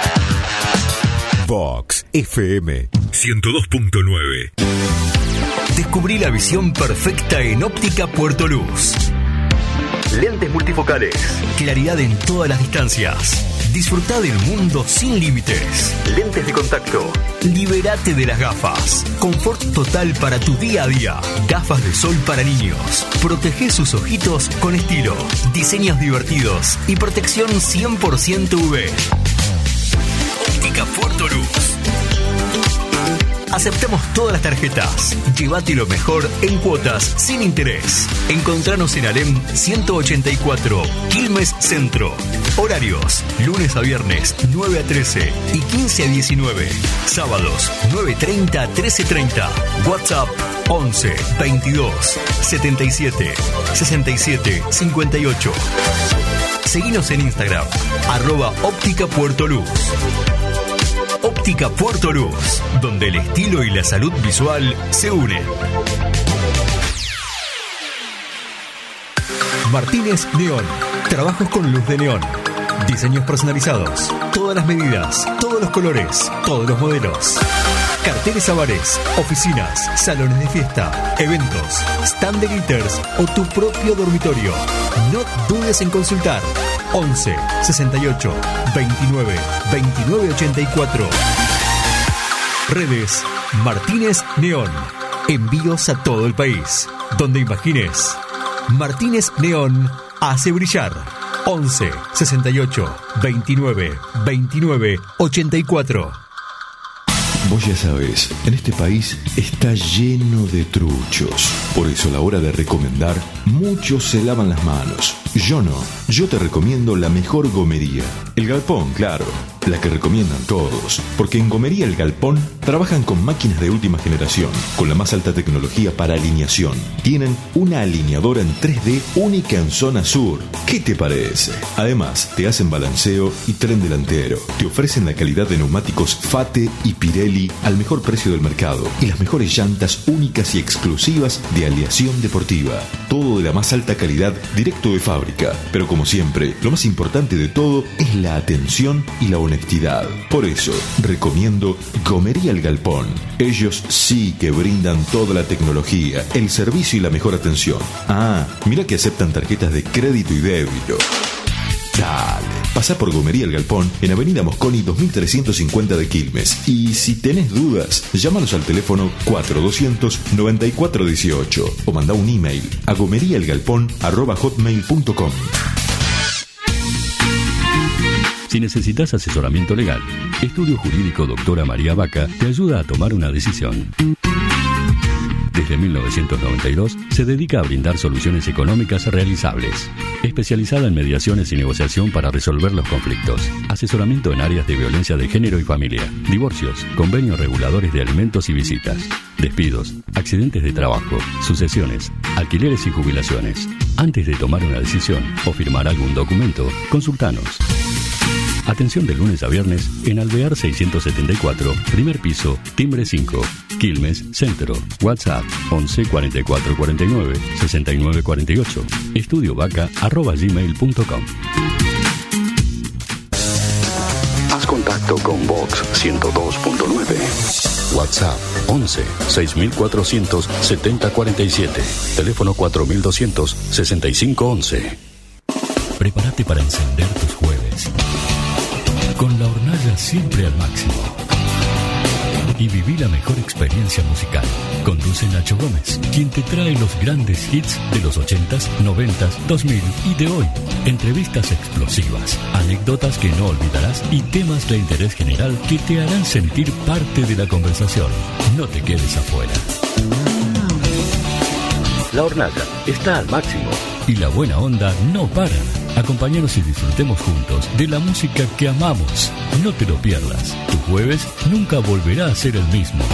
Vox F M ciento dos punto nueve. Descubrí la visión perfecta en Óptica Puerto Luz. Lentes multifocales. Claridad en todas las distancias. Disfrutá del mundo sin límites. Lentes de contacto. Libérate de las gafas. Confort total para tu día a día. Gafas de sol para niños. Protege sus ojitos con estilo. Diseños divertidos y protección cien por ciento U V. Óptica Puerto Luz. Aceptamos todas las tarjetas. Llévate lo mejor en cuotas sin interés. Encontranos en Alem ciento ochenta y cuatro, Quilmes Centro. Horarios: lunes a viernes nueve a trece y quince a diecinueve. Sábados nueve treinta a trece treinta. WhatsApp once veintidós setenta y siete sesenta y siete cincuenta y ocho. Seguinos en Instagram, arroba Óptica Puerto Luz. Óptica Puerto Luz, donde el estilo y la salud visual se unen. Martínez Neón. Trabajos con luz de neón. Diseños personalizados. Todas las medidas, todos los colores, todos los modelos. Carteles avares, oficinas, salones de fiesta, eventos, stand de glitters o tu propio dormitorio. No dudes en consultar. once sesenta y ocho veintinueve veintinueve ochenta y cuatro. Redes Martínez Neón. Envíos a todo el país. Donde imagines. Martínez Neón hace brillar. once sesenta y ocho veintinueve veintinueve ochenta y cuatro. Vos ya sabés, en este país está lleno de truchos. Por eso a la hora de recomendar, muchos se lavan las manos. Yo no. Yo te recomiendo la mejor gomería. El Galpón, claro. La que recomiendan todos. Porque en Gomería El Galpón trabajan con máquinas de última generación, con la más alta tecnología para alineación. Tienen una alineadora en tres D única en zona sur. ¿Qué te parece? Además, te hacen balanceo y tren delantero. Te ofrecen la calidad de neumáticos Fate y Pirelli al mejor precio del mercado y las mejores llantas únicas y exclusivas de aleación deportiva. Todo de la más alta calidad, directo de fábrica. Pero como siempre, lo más importante de todo es la atención y la honestidad. Por eso, recomiendo Gomería El Galpón. Ellos sí que brindan toda la tecnología, el servicio y la mejor atención. Ah, mira que aceptan tarjetas de crédito y débito. Dale, pasá por Gomería El Galpón en Avenida Mosconi dos mil trescientos cincuenta de Quilmes. Y si tenés dudas, llámanos al teléfono cuatro doscientos noventa y cuatro dieciocho o mandá un email a gomeriaelgalpón arroba hotmail punto com. Si necesitas asesoramiento legal, Estudio Jurídico Doctora María Vaca te ayuda a tomar una decisión. Desde mil novecientos noventa y dos se dedica a brindar soluciones económicas realizables. Especializada en mediaciones y negociación para resolver los conflictos. Asesoramiento en áreas de violencia de género y familia. Divorcios, convenios reguladores de alimentos y visitas. Despidos, accidentes de trabajo, sucesiones, alquileres y jubilaciones. Antes de tomar una decisión o firmar algún documento, consultanos. Atención de lunes a viernes en Alvear seiscientos setenta y cuatro, primer piso, timbre cinco, Quilmes, Centro. WhatsApp once cuarenta y cuatro cuarenta y nueve sesenta y nueve cuarenta y ocho. estudiovaca arroba gmail punto com. contacto con Vox ciento dos punto nueve. WhatsApp once seis mil cuatrocientos setenta cuarenta y siete. Teléfono cuatro mil doscientos sesenta y cinco once. Prepárate para encender tus jueves con la hornalla siempre al máximo y viví la mejor experiencia musical. Conduce Nacho Gómez, quien te trae los grandes hits de los ochentas, noventas, dos mil y de hoy. Entrevistas explosivas, anécdotas que no olvidarás y temas de interés general que te harán sentir parte de la conversación. No te quedes afuera. La hornalla está al máximo. Y la buena onda no para. Acompáñanos y disfrutemos juntos de la música que amamos. No te lo pierdas. Tu jueves nunca volverá a ser el mismo.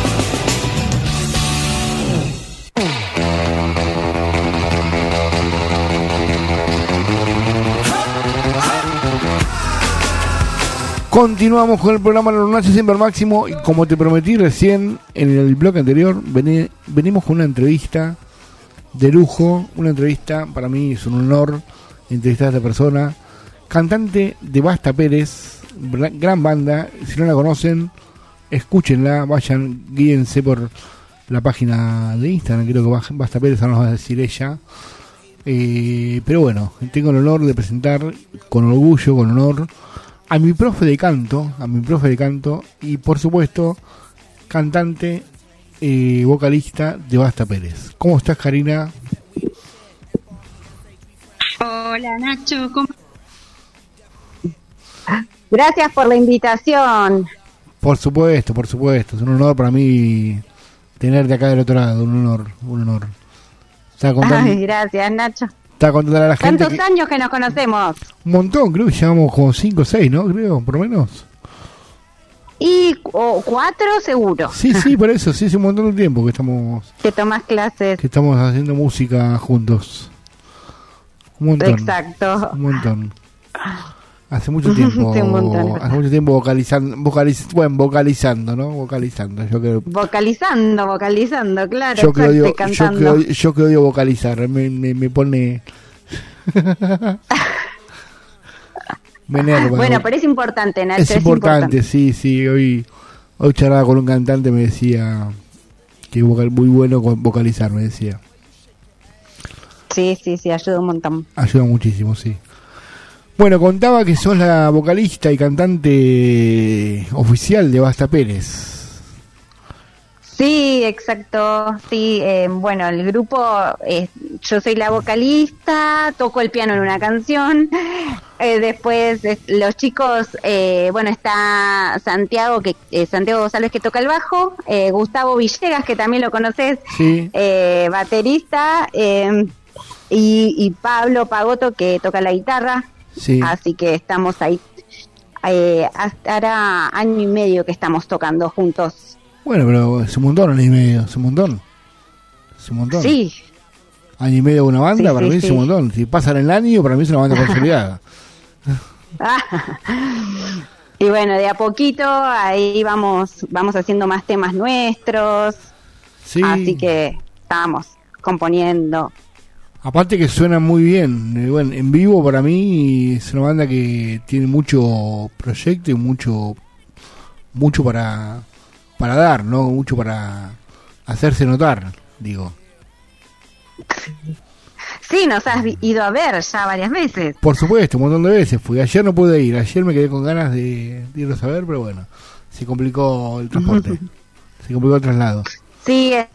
Continuamos con el programa La Hornalla siempre al máximo. Y como te prometí recién en el bloque anterior, vení, venimos con una entrevista de lujo. Una entrevista, para mí es un honor entrevistar a esta persona, cantante de Basta Pérez, gran banda. Si no la conocen, escúchenla, vayan, guíense por la página de Instagram, creo que Basta Pérez, ahora nos va a decir ella. Eh, pero bueno, tengo el honor de presentar con orgullo, con honor, a mi profe de canto, a mi profe de canto y por supuesto cantante, eh, vocalista de Basta Pérez. ¿Cómo estás, Karina? Hola, Nacho, ¿cómo? Gracias por la invitación. Por supuesto, por supuesto, es un honor para mí tenerte acá del otro lado, un honor, un honor. Contando, Ay, gracias, Nacho. Está contando a la gente. ¿Cuántos que, años que nos conocemos? Un montón, creo que llevamos como cinco o seis, ¿no? Creo, por lo menos. Y o cuatro seguro. Sí, sí, por eso, sí, hace un montón de tiempo que estamos... Que tomás clases. Que estamos haciendo música juntos. Un montón. Exacto. Un montón. Hace mucho tiempo. Sí, un montón. Hace mucho tiempo vocalizando, vocaliz, bueno, vocalizando, ¿no? Vocalizando. Yo creo. Vocalizando, vocalizando, claro. Yo que odio, yo cantando. que odio, yo que odio vocalizar, me, me, me pone. me enerva. Bueno, pero es importante, Nacho. Es, es importante, importante, sí, sí. Hoy, hoy charlaba con un cantante, me decía que es muy bueno vocalizar, me decía. Sí, sí, sí, ayuda un montón. Ayuda muchísimo, sí. Bueno, contaba que sos la vocalista y cantante oficial de Basta Pérez. Sí, exacto. Sí, eh, bueno, el grupo, eh, yo soy la vocalista, toco el piano en una canción. Eh, después eh, los chicos, eh, bueno, está Santiago, que eh, Santiago González que toca el bajo, eh, Gustavo Villegas, que también lo conoces, sí. eh, baterista. Eh, Y, y Pablo Pagoto que toca la guitarra, sí. Así que estamos ahí, eh, hasta ahora año y medio que estamos tocando juntos. Bueno, pero es un montón, año y medio, es un montón, es un montón. Sí. Año y medio de una banda, sí, para sí, mí sí. es un montón. Si pasan el año, para mí es una banda consolidada. Y bueno, de a poquito ahí vamos, vamos haciendo más temas nuestros, sí. Así que estamos componiendo. Aparte que suena muy bien, bueno, en vivo para mí es una banda que tiene mucho proyecto y mucho mucho para para dar, ¿no? Mucho para hacerse notar, digo. Sí, nos has ido a ver ya varias veces. Por supuesto, un montón de veces fui. Ayer no pude ir, ayer me quedé con ganas de, de irlos a ver, pero bueno, se complicó el transporte, se complicó el traslado. Sí, eh,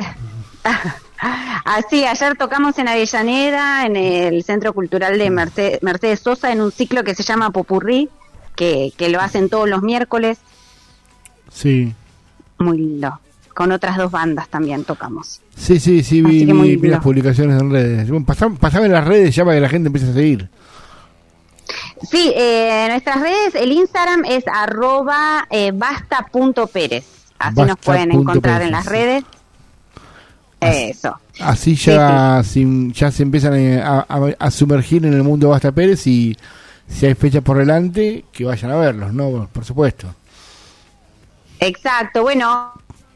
así, ayer tocamos en Avellaneda, en el Centro Cultural de Mercedes, Mercedes Sosa, en un ciclo que se llama Popurrí, que, que lo hacen todos los miércoles. Sí. Muy lindo. Con otras dos bandas también tocamos. Sí, sí, sí, vi, vi, vi las publicaciones en redes. Pasame, pasame las redes ya para que la gente empiece a seguir. Sí, eh, nuestras redes, el Instagram es arroba eh, basta punto pérez. Así basta nos pueden encontrar Pérez, en las redes. Eso. Así ya, sí, sí. Si, ya se empiezan a, a, a sumergir en el mundo de Basta Pérez y si hay fechas por delante, que vayan a verlos, ¿no? Por supuesto. Exacto, bueno,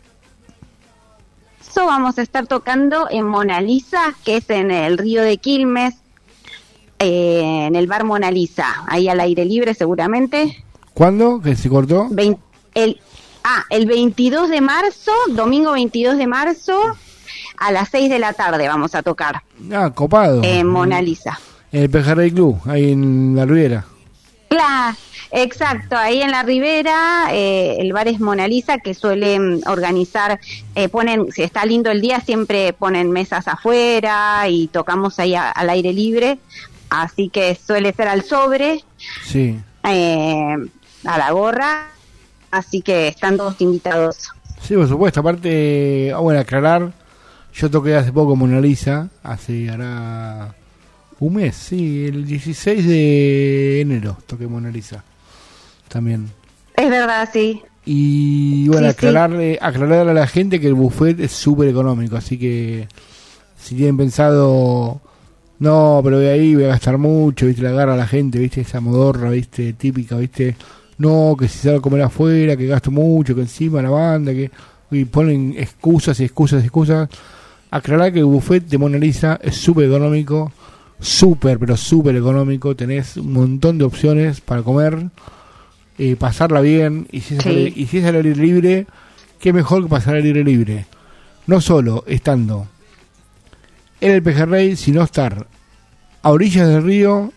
eso vamos a estar tocando en Mona Lisa, que es en el Río de Quilmes, eh, en el bar Mona Lisa, ahí al aire libre seguramente. ¿Cuándo? ¿Que se cortó? Vein- el, ah, el veintidós de marzo, domingo veintidós de marzo, a las seis de la tarde vamos a tocar. Ah, copado. En Mona Lisa. En el Pejerrey Club, ahí en la Riviera. Claro, exacto, ahí en la Ribera, eh, el bar es Mona Lisa, que suelen organizar, eh, ponen, si está lindo el día, siempre ponen mesas afuera y tocamos ahí a, al aire libre, así que suele ser al sobre, Sí. eh, a la gorra, así que están todos invitados. Sí, por supuesto. Aparte, ah, bueno, aclarar, yo toqué hace poco Mona Lisa, hace hará un mes, sí, el dieciséis de enero toqué Mona Lisa, también. Es verdad, sí. Y bueno, Sí, aclararle, sí. aclararle a la gente que el buffet es súper económico, así que si tienen pensado, no, pero voy ahí, voy a gastar mucho, viste, la agarra a la gente, viste, esa modorra, viste, típica, viste, no, que si salgo a comer afuera, que gasto mucho, que encima la banda, que y ponen excusas y excusas y excusas. Aclarar que el buffet de Mona Lisa es súper económico, súper, pero súper económico, tenés un montón de opciones para comer, eh, pasarla bien, y si, es Sí. al, y si es al aire libre, qué mejor que pasar al aire libre, no solo estando en el Pejerrey, sino estar a orillas del río,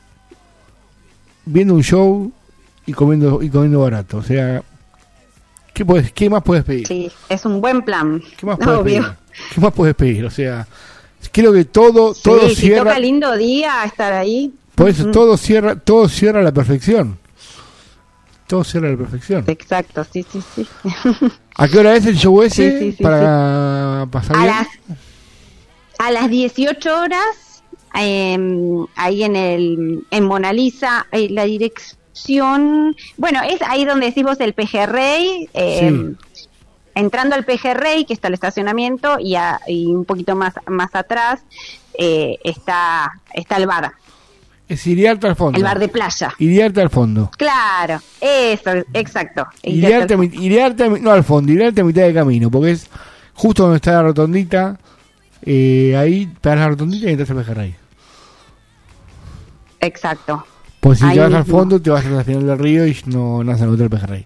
viendo un show y comiendo y comiendo barato, o sea, ¿qué, podés, qué más puedes pedir? Sí, es un buen plan. ¿Qué más puedes Obvio. pedir? ¿Qué más puedes pedir? O sea, creo que todo, Sí, todo si cierra. toca lindo día estar ahí. Por eso Ujú. todo cierra, todo cierra a la perfección. Todo cierra a la perfección. Exacto, sí, sí, sí. ¿A qué hora es el show ese? Sí, sí, sí, para pasar A bien. las, a las dieciocho horas, eh, ahí en el en Mona Lisa, eh, la dirección, bueno, es ahí donde decís vos el Pejerrey, eh, entrando al Pejerrey, que está el estacionamiento, y, a- y un poquito más más atrás eh, está está el bar, Es Iriarte al fondo. el bar de playa. Iriarte al fondo. Claro, eso, exacto. Iriarte, a mi- Iriarte a mi- no al fondo, Iriarte a mitad de camino, porque es justo donde está la rotondita. Eh, ahí pegas la rotondita y entras al Pejerrey. Exacto. Pues si Ahí te vas al mismo. fondo, te vas al final del río y no no vas a encontrar el Pejerrey.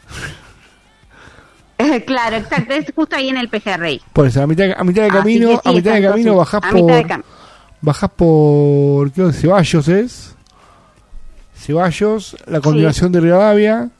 Claro, exacto, es justo ahí en el Pejerrey. Por eso, a mitad, a mitad de Así camino, que sí, a mitad de exacto, camino sí. bajás A por mitad de cam- bajás por ¿qué? Ceballos es. Ceballos, la continuación de Rivadavia,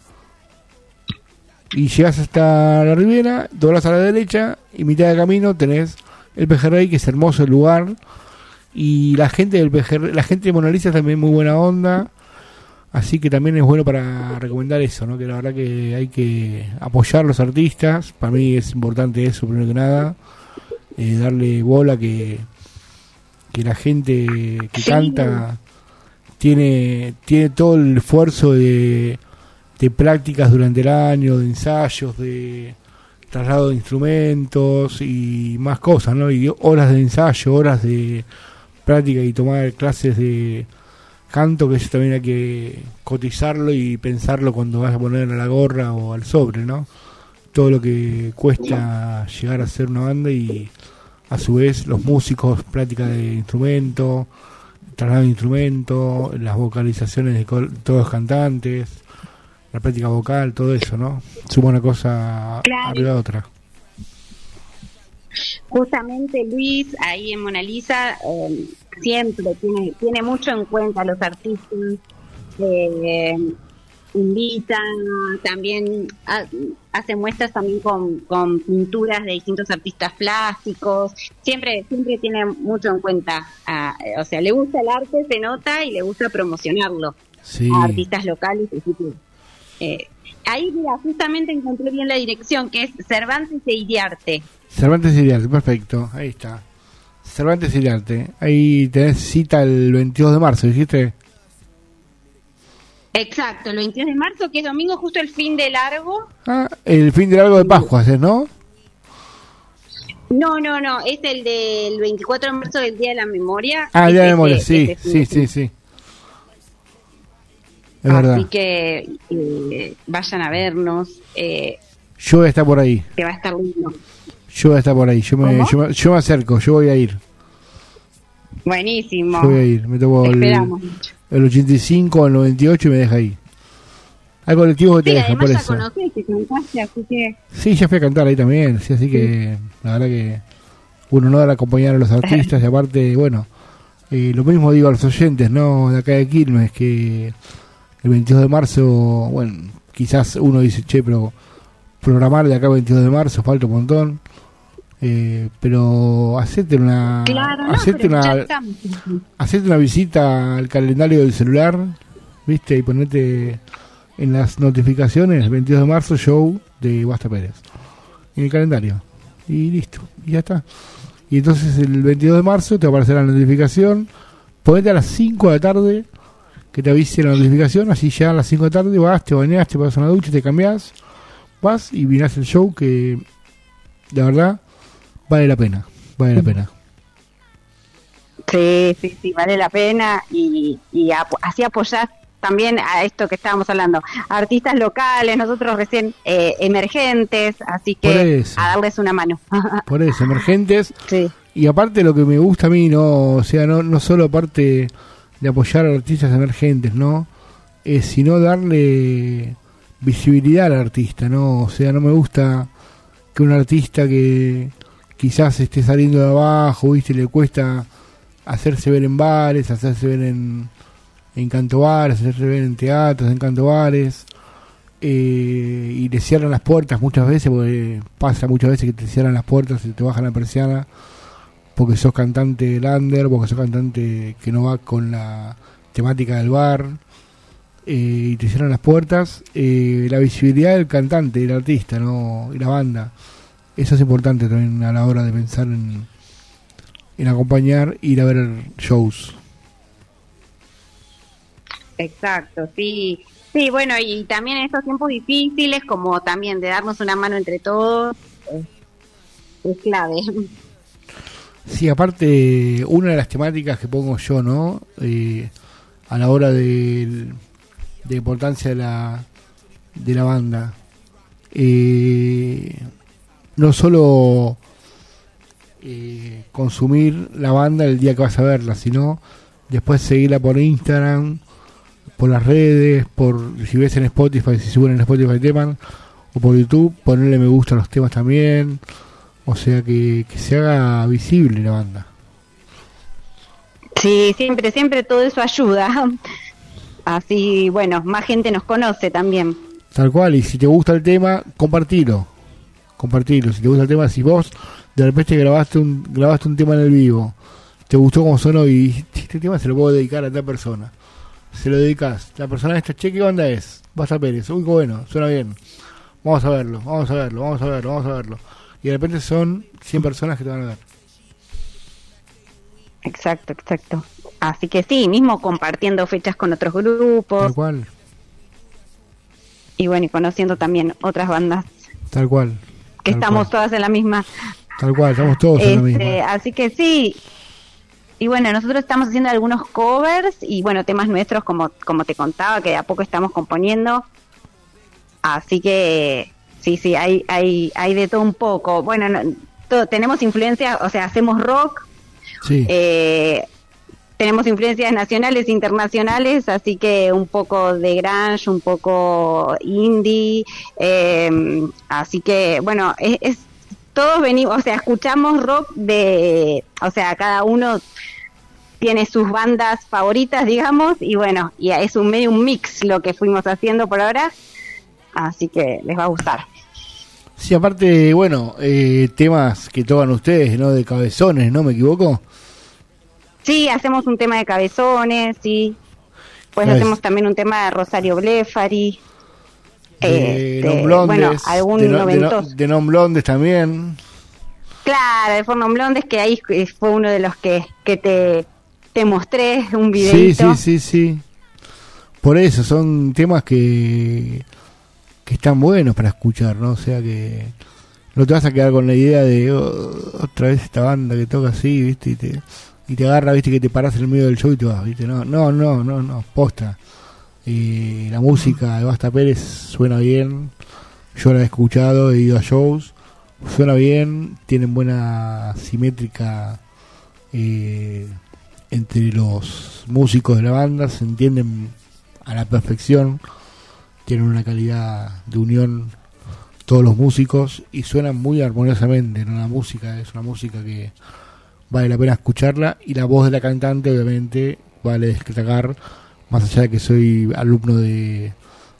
y llegas hasta la Ribera, doblas a la derecha y mitad de camino tenés el Pejerrey, que es hermoso el lugar, y la gente del Pejerrey, la gente de Mona Lisa también muy buena onda, así que también es bueno para recomendar eso, ¿no? Que la verdad que hay que apoyar a los artistas, para mí es importante eso primero que nada, eh, darle bola que que la gente que Sí. canta tiene tiene todo el esfuerzo de, de prácticas durante el año, de ensayos, de traslado de instrumentos y más cosas, ¿no? Y horas de ensayo, horas de práctica y tomar clases de canto, que eso también hay que cotizarlo y pensarlo cuando vas a poner a la gorra o al sobre, ¿no? Todo lo que cuesta llegar a ser una banda, y a su vez los músicos, práctica de instrumento, traslado de instrumento, las vocalizaciones de col- todos los cantantes, la práctica vocal, todo eso, ¿no? Suma una cosa Claro. arriba de otra. Justamente Luis, ahí en Mona Lisa, eh, siempre tiene, tiene mucho en cuenta a los artistas, eh, invita, también ha- hace muestras también con, con pinturas de distintos artistas plásticos, siempre siempre tiene mucho en cuenta, a- o sea, le gusta el arte, se nota, y le gusta promocionarlo Sí. a artistas locales, así que, eh, ahí mira, justamente encontré bien la dirección, que es Cervantes e Iriarte. Cervantes Iriarte, perfecto, ahí está. Cervantes Iriarte, ahí tenés cita el veintidós de marzo, dijiste. Exacto, el veintidós de marzo, que es domingo, justo el fin de largo. Ah, el fin de largo de Pascua, ¿es, no? No, no, no, es el del veinticuatro de marzo, del Día de la Memoria. Ah, Es ya de ese- memoria, sí, ese fin sí, de sí, sí. Es Así verdad. que eh, vayan a vernos, eh, Yo voy a estar por ahí. que va a estar lindo. Yo voy a estar por ahí. Yo me, ¿Cómo? yo, me- yo me acerco, yo voy a ir. Buenísimo. Yo voy a ir. Me tomo el, Esperamos. el ochenta y cinco o el noventa y ocho y me deja ahí. Hay colectivos que te Sí, dejan, por además eso. ya conocés que cantaste, así que... Sí, ya fui a cantar ahí también, sí, así que la verdad que un honor acompañar a los artistas y aparte, bueno, eh, lo mismo digo a los oyentes, ¿no? De acá de Quilmes, que el veintidós de marzo, bueno, quizás uno dice, che, pero programar de acá el veintidós de marzo falta un montón, eh, pero hacete una, Claro, no, hacete pero ya una, estamos. hacete una visita al calendario del celular, ¿viste? Y ponete en las notificaciones, el veintidós de marzo, show de Basta Pérez. En el calendario. Y listo, y ya está. Y entonces el veintidós de marzo te va a aparecer la notificación. Ponete a las cinco de la tarde que te avise la notificación. Así ya a las cinco de la tarde vas, te bañás, te pasas una ducha, te cambiás, vas y mirás el show que, de verdad, vale la pena. Vale la pena. Sí, sí, sí, vale la pena y, y ap- así apoyás también a esto que estábamos hablando, artistas locales, nosotros recién eh, emergentes, así Por que eso. a darles una mano. Por eso, emergentes. Sí. Y aparte lo que me gusta a mí, no, o sea, no, no solo aparte de apoyar a artistas emergentes, ¿no? Eh, sino darle visibilidad al artista, ¿no? O sea, no me gusta que un artista que quizás esté saliendo de abajo, ¿viste? Le cuesta hacerse ver en bares, hacerse ver en, en cantobares, hacerse ver en teatros, en cantobares, eh, y le cierran las puertas muchas veces, porque pasa muchas veces que te cierran las puertas y te bajan la persiana porque sos cantante lander, porque sos cantante que no va con la temática del bar, eh, y te cierran las puertas. Eh, la visibilidad del cantante, del artista, ¿no? Y la banda, eso es importante también a la hora de pensar en, en acompañar, ir a ver shows. Exacto, sí. Sí, bueno, y también en estos tiempos difíciles, como también de darnos una mano entre todos, es, es clave. Sí, aparte, una de las temáticas que pongo yo, ¿no? Eh, a la hora de, de importancia de la, de la banda, eh, no solo eh, consumir la banda el día que vas a verla, sino después seguirla por Instagram, por las redes, por si ves en Spotify, si suben en Spotify temas, o por YouTube, ponerle me gusta a los temas también. O sea, que, que se haga visible la banda. Sí, siempre, siempre todo eso ayuda. Así, bueno, más gente nos conoce también. Tal cual, y si te gusta el tema, compartilo. Compartilo, si te gusta el tema, si vos de repente grabaste un grabaste un tema en el vivo, te gustó como sonó y dijiste, este tema se lo puedo dedicar a tal persona. Se lo dedicas. La persona esta, che, ¿qué banda es? Basta Pérez. Uy, qué bueno, suena bien. Vamos a verlo, vamos a verlo, vamos a verlo, vamos a verlo. Y de repente son cien personas que te van a ver. Exacto, exacto. Así que sí, mismo compartiendo fechas con otros grupos. Tal cual. Y bueno, y conociendo también otras bandas. Tal cual. Que tal estamos cual. todas en la misma. Tal cual, estamos todos Este, en la misma. Así que sí. Y bueno, nosotros estamos haciendo algunos covers y bueno, temas nuestros como, como te contaba, que de a poco estamos componiendo. Así que sí, sí, hay, hay, hay de todo un poco. Bueno, no, todo, tenemos influencias, o sea, hacemos rock, Sí. eh, tenemos influencias nacionales e internacionales, así que un poco de grunge, un poco indie, eh, así que bueno, es, es todos venimos, o sea, escuchamos rock de, o sea, cada uno tiene sus bandas favoritas, digamos, y bueno, y es un medio un mix lo que fuimos haciendo por ahora. Así que les va a gustar. Sí, aparte, bueno, eh, temas que tocan ustedes, ¿no? De cabezones, ¿no? ¿Me equivoco? Sí, hacemos un tema de cabezones, sí. Pues Cabez- hacemos también un tema de Rosario Blefari. De Este, non blondes, bueno, algún de, no- de, no- noventoso. de non blondes también. Claro, de Forno Blondes, que ahí fue uno de los que, que te, te mostré un Sí, videito. sí, sí, sí. Por eso, son temas que, que están buenos para escuchar, ¿no? O sea que no te vas a quedar con la idea de oh, otra vez esta banda que toca así, ¿viste? Y te, y te agarra, ¿viste? Que te paras en el medio del show y te vas, ¿viste? No, no, no, no, no, posta. Y la música de Basta Pérez suena bien. Yo la he escuchado, he ido a shows. Suena bien, tienen buena simétrica eh, entre los músicos de la banda, se entienden a la perfección, tienen una calidad de unión todos los músicos y suenan muy armoniosamente, ¿no? La música es una música que vale la pena escucharla, y la voz de la cantante obviamente vale destacar, más allá de que soy alumno de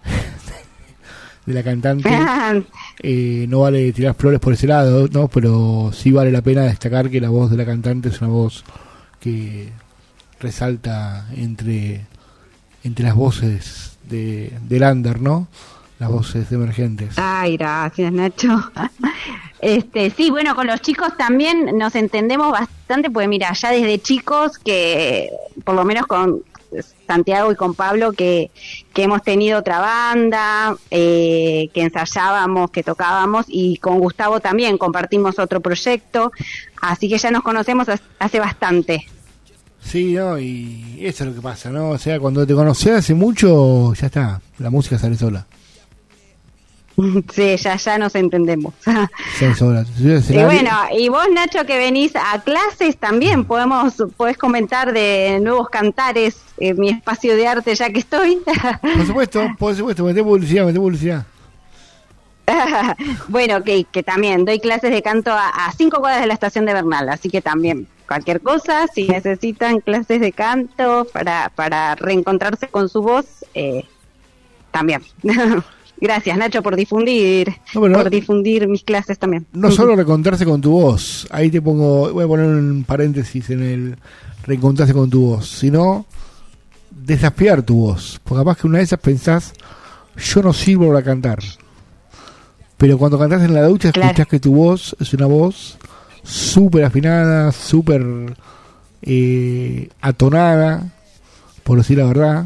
de la cantante, eh, no vale tirar flores por ese lado, ¿no? Pero sí vale la pena destacar que la voz de la cantante es una voz que resalta entre entre las voces de del under, ¿no? Las voces emergentes. Ay, gracias, Nacho. Este, sí, bueno, con los chicos también nos entendemos bastante, porque mira, ya desde chicos, que por lo menos con Santiago y con Pablo, que, que hemos tenido otra banda, eh, que ensayábamos, que tocábamos, y con Gustavo también compartimos otro proyecto, así que ya nos conocemos hace bastante. Sí, no, y eso es lo que pasa, ¿no? O sea, cuando te conoces hace mucho, ya está, la música sale sola. Sí, ya ya nos entendemos. Sale sola. Y bueno, y vos, Nacho, que venís a clases también, podemos podés comentar de nuevos cantares en mi espacio de arte, ya que estoy. Por supuesto, por supuesto, meté publicidad, meté publicidad. Bueno, que, que también doy clases de canto a, a cinco cuadras de la estación de Bernal, así que también cualquier cosa, si necesitan clases de canto para, para reencontrarse con su voz, eh, también. Gracias, Nacho, por difundir, no, por no, difundir mis clases también. No solo reencontrarse con tu voz, ahí te pongo, voy a poner un paréntesis en el reencontrarse con tu voz, sino desafiar tu voz, porque capaz que una de esas pensás, yo no sirvo para cantar, pero cuando cantás en la ducha claro. escuchás que tu voz es una voz súper afinada, súper eh, atonada, por decir la verdad.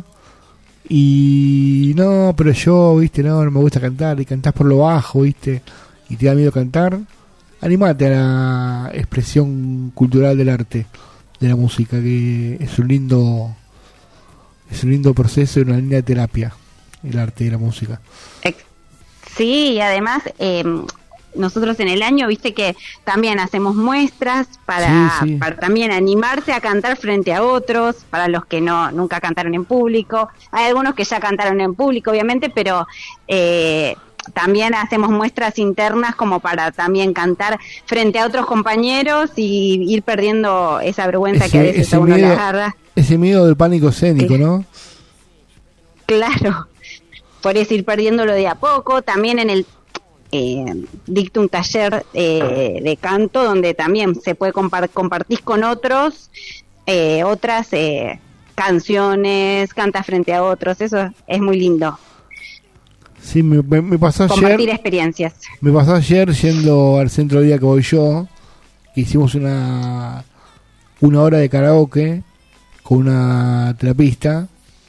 Y no, pero yo, viste, no, no me gusta cantar, y cantás por lo bajo, viste, y te da miedo cantar. Animate a la expresión cultural del arte, de la música, que es un lindo es un lindo proceso y una linda terapia, el arte y la música. Sí, y además eh, nosotros en el año, viste que también hacemos muestras para, sí, sí. para también animarse a cantar frente a otros, para los que no nunca cantaron en público. Hay algunos que ya cantaron en público, obviamente, pero eh, también hacemos muestras internas como para también cantar frente a otros compañeros y ir perdiendo esa vergüenza ese, que a veces a uno le agarra. Ese miedo del pánico escénico, ¿no? Claro, por eso ir perdiéndolo de a poco. También en el Eh, dicto un taller eh, de canto donde también se puede compar- compartir con otros eh, otras eh, canciones, canta frente a otros, eso es muy lindo. Sí, me, me, me pasó compartir ayer. Compartir experiencias. Me pasó ayer yendo al centro de día que voy yo, que hicimos una una hora de karaoke con una terapista.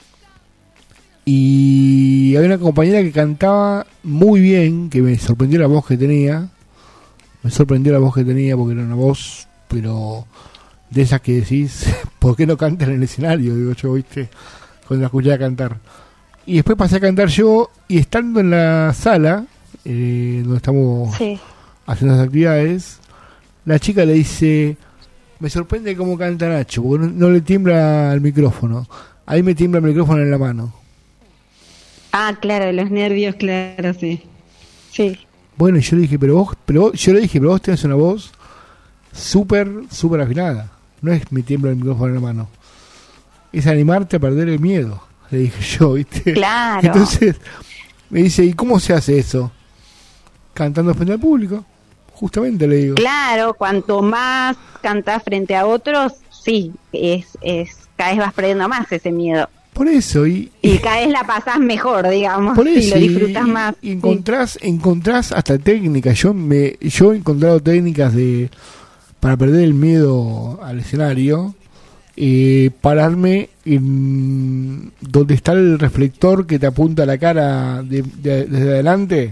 Y había una compañera que cantaba muy bien, que me sorprendió la voz que tenía. Me sorprendió la voz que tenía porque era una voz, pero de esas que decís, ¿por qué no canta en el escenario? Digo yo, ¿viste? Cuando la escuché cantar. Y después pasé a cantar yo, y estando en la sala, eh, donde estamos sí. haciendo las actividades, la chica le dice, me sorprende cómo canta Nacho, porque no, no le tiembla el micrófono. Ahí me tiembla el micrófono en la mano. Ah, claro, los nervios, claro, sí. Sí. Bueno, yo le dije, pero vos, pero vos, yo le dije, pero vos tenés una voz súper, súper afinada. No es me tiembla el micrófono en la mano. Es animarte a perder el miedo, le dije yo, ¿viste? Claro. Entonces, me dice, ¿y cómo se hace eso? Cantando frente al público, justamente le digo. Claro, cuanto más cantás frente a otros, sí, es, es, cada vez vas perdiendo más ese miedo. Por eso, y, y cada vez la pasás mejor, digamos, por eso, y lo disfrutás y, más. Y encontrás, sí. encontrás hasta técnicas. Yo me, yo he encontrado técnicas de para perder el miedo al escenario, eh, pararme en donde está el reflector que te apunta a la cara de, de, desde adelante,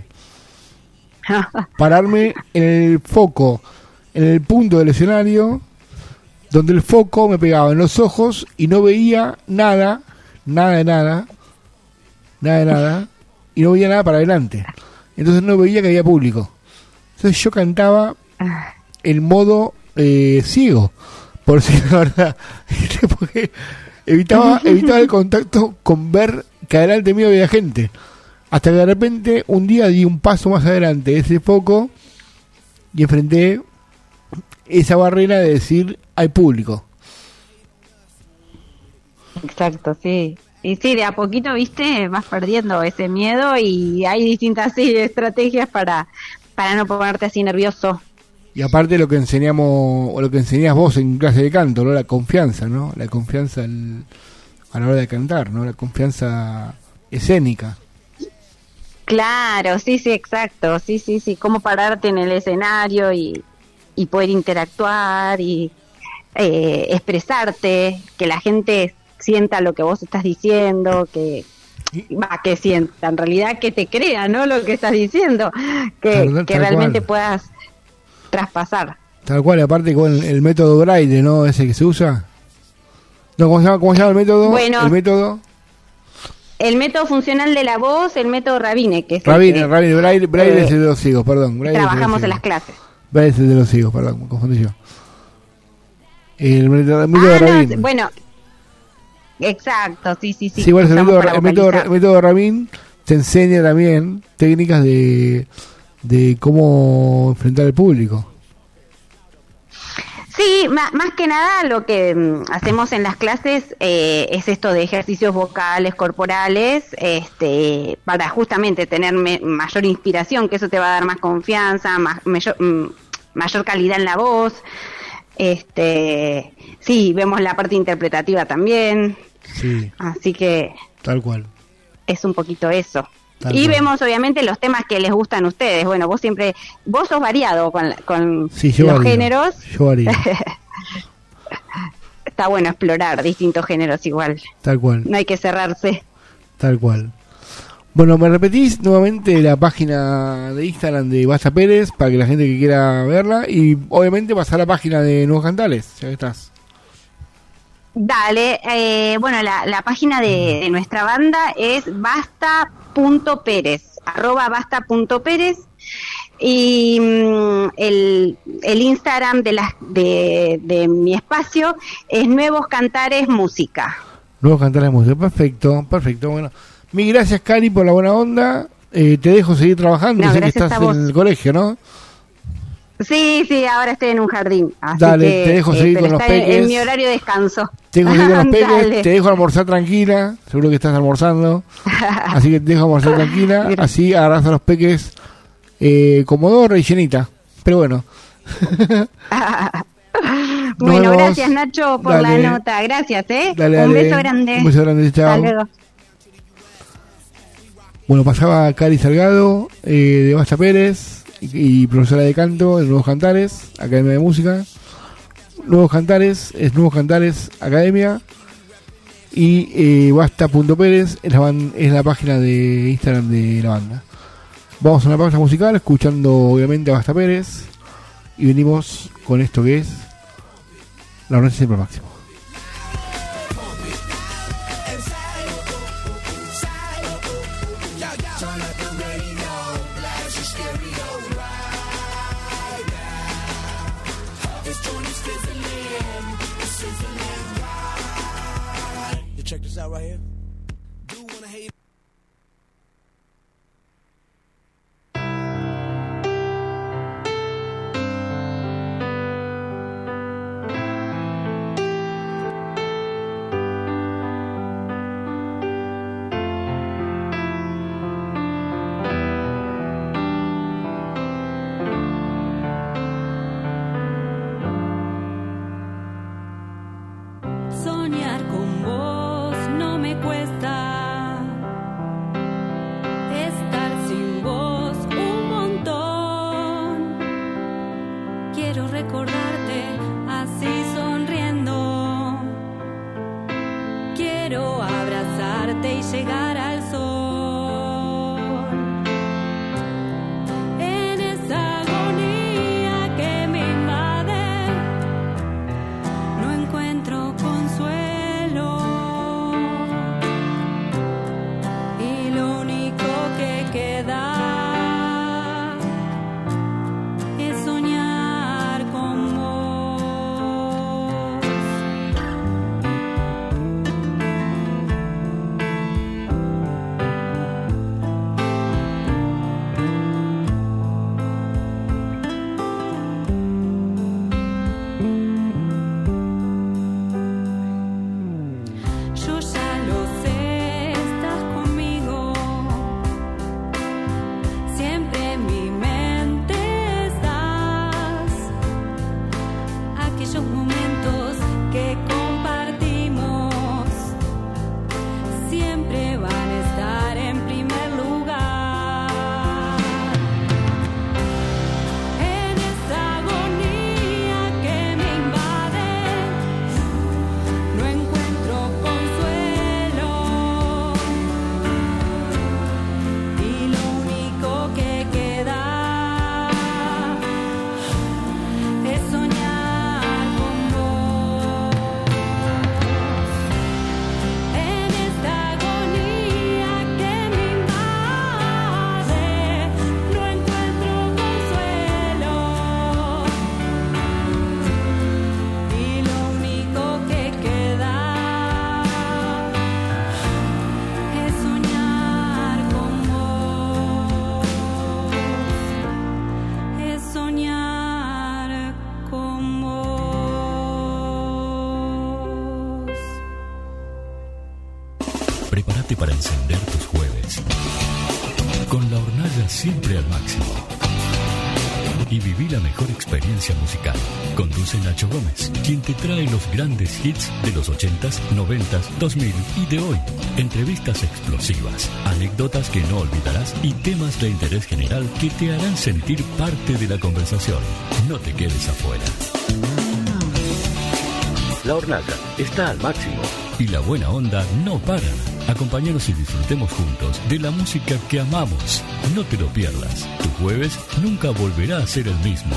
pararme en el foco, en el punto del escenario, donde el foco me pegaba en los ojos y no veía nada. Nada de nada, nada de nada, y no veía nada para adelante. Entonces no veía que había público. Entonces yo cantaba en modo eh, ciego, por decir la verdad, porque evitaba, evitaba el contacto con ver que adelante mío había gente. Hasta que de repente un día di un paso más adelante de ese foco y enfrenté esa barrera de decir hay público. Exacto, sí. Y sí, de a poquito, viste, vas perdiendo ese miedo y hay distintas sí, estrategias para, para no ponerte así nervioso. Y aparte lo que enseñamos, o lo que enseñás vos en clase de canto, ¿no? La confianza, ¿no? La confianza al, a la hora de cantar, ¿no? La confianza escénica. Claro, sí, sí, exacto, sí, sí, sí, cómo pararte en el escenario y, y poder interactuar y eh, expresarte, que la gente sienta lo que vos estás diciendo, que va, que sienta, en realidad que te crea, ¿no? Lo que estás diciendo, que, Tal- que tal realmente cual. puedas traspasar. Tal cual, aparte con el, el método Braille, ¿no? Ese que se usa. No, ¿cómo se llama, cómo se llama el método? Bueno. El método... El método funcional de la voz, el método Rabine, que es el Rabine, que, Rabine, Braille, Braille eh, es el de los ciegos, perdón. Braille es el de los trabajamos en ciegos. las clases. Braille es el de los ciegos, perdón, me confundí yo. El método, el método Ah, no, Rabine. bueno, exacto, sí, sí, sí. Sí, bueno, el usamos método, para el método, vocalizar. el método Rabin te enseña también técnicas de, de cómo enfrentar al público. Sí, ma- más que nada lo que mm, hacemos en las clases eh, es esto de ejercicios vocales, corporales, este, para justamente tener me- mayor inspiración, que eso te va a dar más confianza, más, mayor, mm, mayor calidad en la voz. Este, sí, vemos la parte interpretativa también, Sí, así que tal cual. es un poquito eso. Tal Y cual. vemos obviamente los temas que les gustan a ustedes. Bueno, vos siempre, vos sos variado con, la- con Sí, yo los varío, géneros. yo varío. Está bueno explorar distintos géneros igual. Tal cual, No hay que cerrarse. tal cual. Bueno, me repetís nuevamente la página de Instagram de Basta Pérez para que la gente que quiera verla y obviamente pasar a la página de Nuevos Cantales, ya que estás. Dale, eh, bueno, la, la página de, de nuestra banda es basta.pérez, arroba basta.pérez. Y mm, el, el Instagram de, las, de, de mi espacio es Nuevos Cantares Música. Nuevos Cantales Música, perfecto, perfecto. Bueno, mil gracias, Cari, por la buena onda. Eh, te dejo seguir trabajando, No, sé que gracias estás a vos. en el colegio, ¿no? Sí, sí, ahora estoy en un jardín. Así Dale, que, te dejo seguir pero con los está en- peques. En mi horario de descanso. Tengo que ir con los peques, Dale. te dejo almorzar tranquila, seguro que estás almorzando, así que te dejo almorzar tranquila, así agarras a los peques eh, Comodoro y llenita, pero bueno. Bueno, vemos. gracias Nacho por Dale. la nota. Gracias, ¿eh? Dale, un dale. beso grande. Un beso grande, chao. Hasta luego. Bueno, pasaba Cari Salgado, eh, de Basta Pérez, y, y profesora de canto en Nuevos Cantares, Academia de Música. Nuevos Cantares, es Nuevos Cantares Academia. Y eh, Basta.Pérez es la, ban- es la página de Instagram de la banda. Vamos a una pausa musical, escuchando obviamente a Basta Pérez. Y venimos con esto que es La Hornalla Siempre al Máximo. Check this out right here. Soñar con vos no me cuesta. Estar sin vos un montón. Quiero recordarte así sonriendo. Quiero abrazarte y llegar al sol. En esa agonía que me invade, no encuentro consuelo y lo único que queda es soñar con vos. Prepárate para encender tus jueves con la hornalla siempre al máximo y viví la mejor experiencia musical. Conduce Nacho Gómez, quien te trae los grandes hits de los ochentas, noventas, dos mil y de hoy. Entrevistas explosivas, anécdotas que no olvidarás y temas de interés general que te harán sentir parte de la conversación. No te quedes afuera. La hornalla está al máximo y la buena onda no para. Acompáñanos y disfrutemos juntos de la música que amamos. No te lo pierdas. Tu jueves nunca volverá a ser el mismo.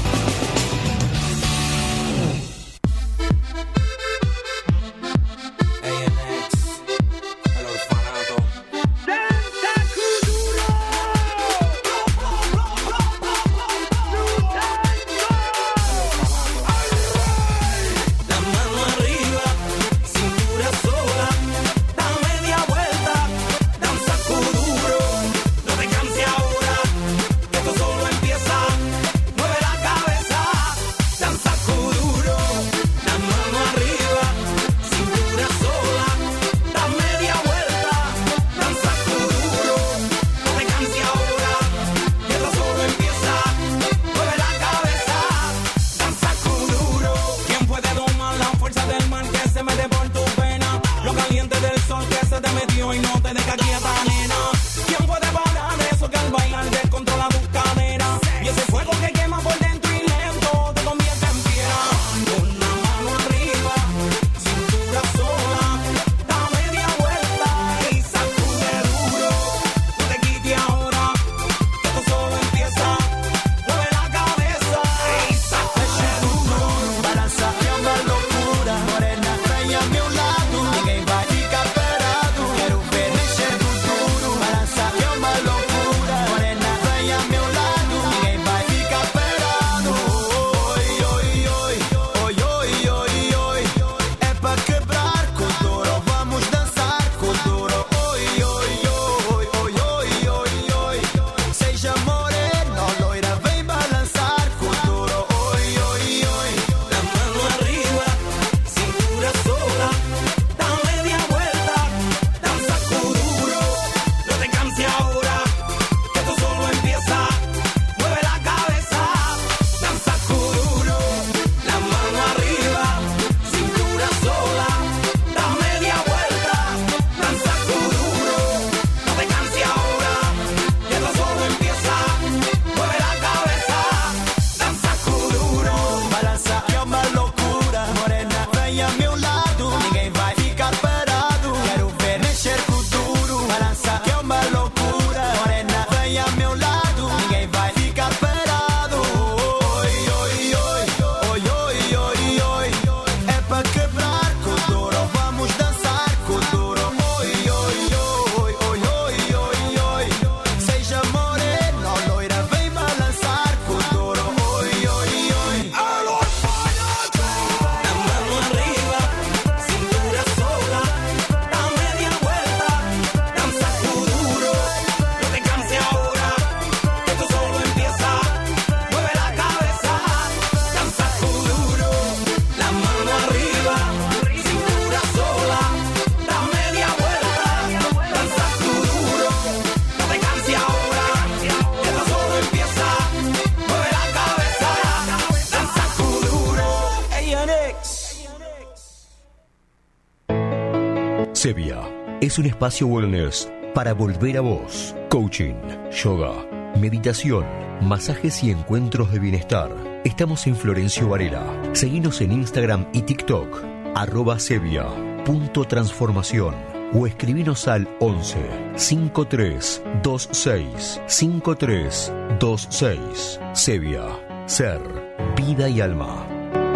Sevilla es un espacio wellness para volver a vos. Coaching, yoga, meditación, masajes y encuentros de bienestar. Estamos en Florencio Varela. Seguinos en Instagram y TikTok, arroba Sevilla punto transformación, o escribinos al once cincuenta y tres veintiséis cincuenta y tres veintiséis. Sevilla, ser, vida y alma.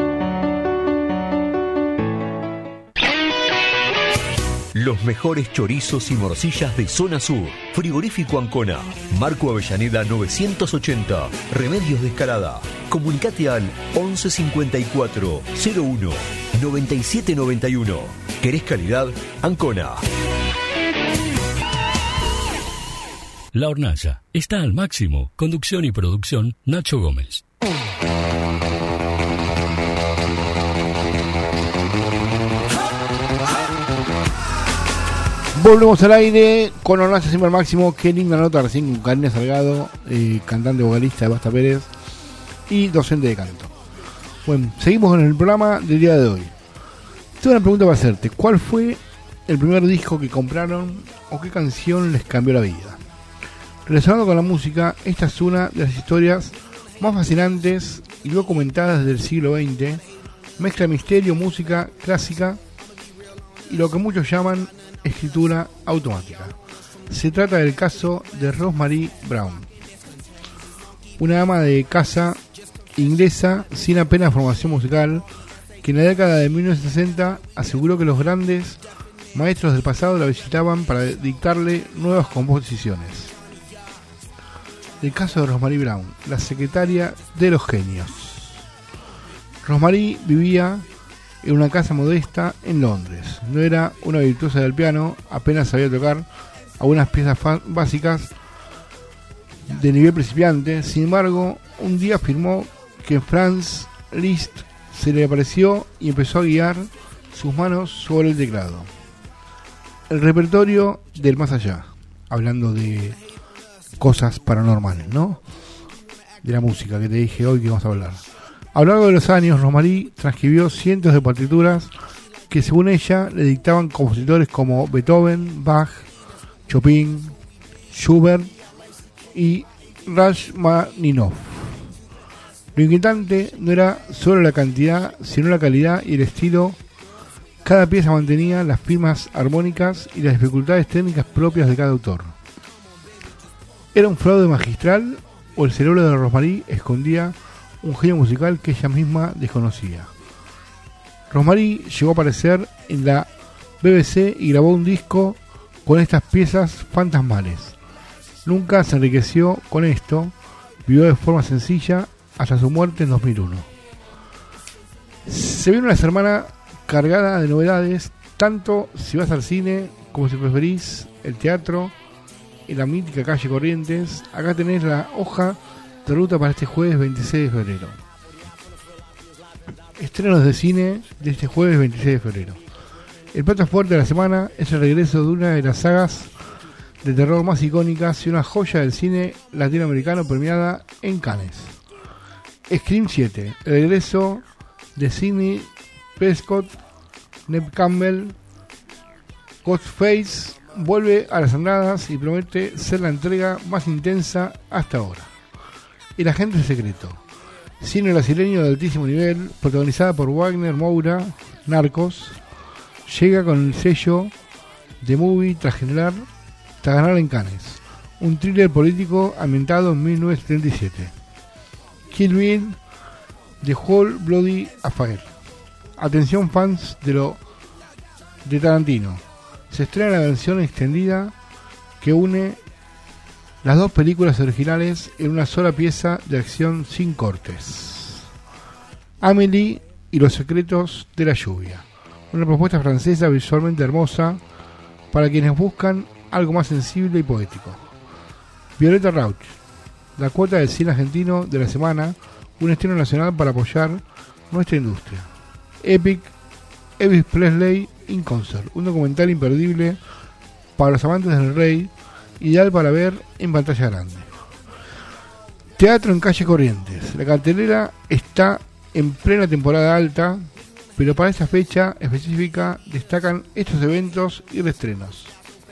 Los mejores chorizos y morcillas de Zona Sur. Frigorífico Ancona. Marco Avellaneda novecientos ochenta. Remedios de Escalada. Comunicate al once cincuenta y cuatro cero uno noventa y siete noventa y uno. ¿Querés calidad? Ancona. La hornalla está al máximo. Conducción y producción, Nacho Gómez. Volvemos al aire con Hornalla siempre al máximo. Qué linda nota recién con Karina Salgado, eh, cantante vocalista de Basta Pérez y docente de canto. Bueno, seguimos con el programa del día de hoy. Tengo una pregunta para hacerte. ¿Cuál fue el primer disco que compraron o qué canción les cambió la vida? Relacionado con la música, esta es una de las historias más fascinantes y documentadas del siglo veinte. Mezcla misterio, música clásica y lo que muchos llaman escritura automática. Se trata del caso de Rosemary Brown, una ama de casa inglesa sin apenas formación musical, que en la década de mil novecientos sesenta aseguró que los grandes maestros del pasado la visitaban para dictarle nuevas composiciones. El caso de Rosemary Brown, la secretaria de los genios. Rosemary vivía en una casa modesta en Londres. No era una virtuosa del piano, apenas sabía tocar algunas piezas básicas de nivel principiante. Sin embargo, un día afirmó que Franz Liszt se le apareció y empezó a guiar sus manos sobre el teclado. El repertorio del más allá, hablando de cosas paranormales, ¿no? De la música que te dije hoy que vamos a hablar. A lo largo de los años, Rosemary transcribió cientos de partituras que, según ella, le dictaban compositores como Beethoven, Bach, Chopin, Schubert y Rachmaninoff. Lo inquietante no era solo la cantidad, sino la calidad y el estilo. Cada pieza mantenía las firmas armónicas y las dificultades técnicas propias de cada autor. ¿Era un fraude magistral o el cerebro de Rosemary escondía un genio musical que ella misma desconocía? Rosemary llegó a aparecer en la B B C y grabó un disco con estas piezas fantasmales. Nunca se enriqueció con esto, vivió de forma sencilla hasta su muerte en dos mil uno. Se viene una semana cargada de novedades, tanto si vas al cine como si preferís el teatro en la mítica calle Corrientes. Acá tenés la hoja de ruta para este jueves veintiséis de febrero. Estrenos de cine de este jueves veintiséis de febrero. El plato fuerte de la semana es el regreso de una de las sagas de terror más icónicas y una joya del cine latinoamericano premiada en Cannes. Scream siete, el regreso de Sidney Prescott, Neve Campbell. Ghostface vuelve a las andadas y promete ser la entrega más intensa hasta ahora. El agente secreto, cine brasileño de altísimo nivel, protagonizada por Wagner Moura. Narcos llega con el sello de Movie tras generar, tras ganar en Cannes. Un thriller político ambientado en mil novecientos setenta y siete. Kill Bill, The Whole Bloody Affair. Atención fans de lo de Tarantino. Se estrena la versión extendida que une las dos películas originales en una sola pieza de acción sin cortes. Amélie y los secretos de la lluvia. Una propuesta francesa visualmente hermosa para quienes buscan algo más sensible y poético. Violeta Rauch, la cuota del cine argentino de la semana, un estreno nacional para apoyar nuestra industria. Epic, Elvis Presley in Concert, un documental imperdible para los amantes del rey, ideal para ver en pantalla grande. Teatro en calle Corrientes. La cartelera está en plena temporada alta, pero para esta fecha específica destacan estos eventos y reestrenos.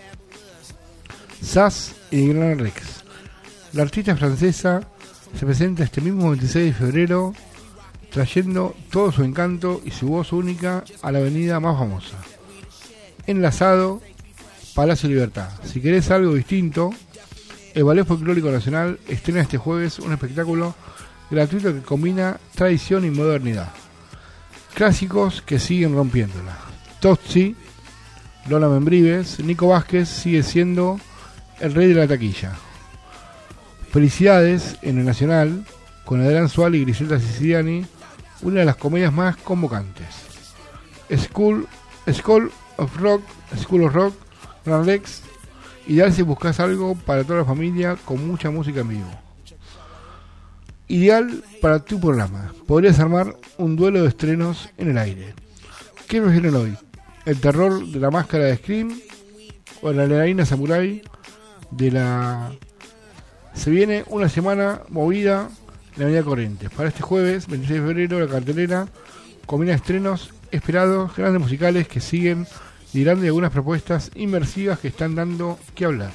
Sass y Gran Rex. La artista francesa se presenta este mismo veintiséis de febrero, trayendo todo su encanto y su voz única a la avenida más famosa. Enlazado, Palacio Libertad. Si querés algo distinto, el Ballet Folclórico Nacional estrena este jueves un espectáculo gratuito que combina tradición y modernidad. Clásicos que siguen rompiéndola. Tozzi, Lola Membrives, Nico Vázquez sigue siendo el rey de la taquilla. Felicidades en el Nacional, con Adrián Suárez y Griselda Siciliani, una de las comedias más convocantes. School, School of Rock, School of Rock, Gran Rex, ideal si buscas algo para toda la familia con mucha música en vivo. Ideal para tu programa. Podrías armar un duelo de estrenos en el aire. ¿Qué prefieren hoy? ¿El terror de la máscara de Scream o la adrenalina samurai de la... Se viene una semana movida en la Avenida Corrientes. Para este jueves, veintiséis de febrero, la cartelera combina estrenos esperados, grandes musicales que siguen liderando y algunas propuestas inmersivas que están dando que hablar.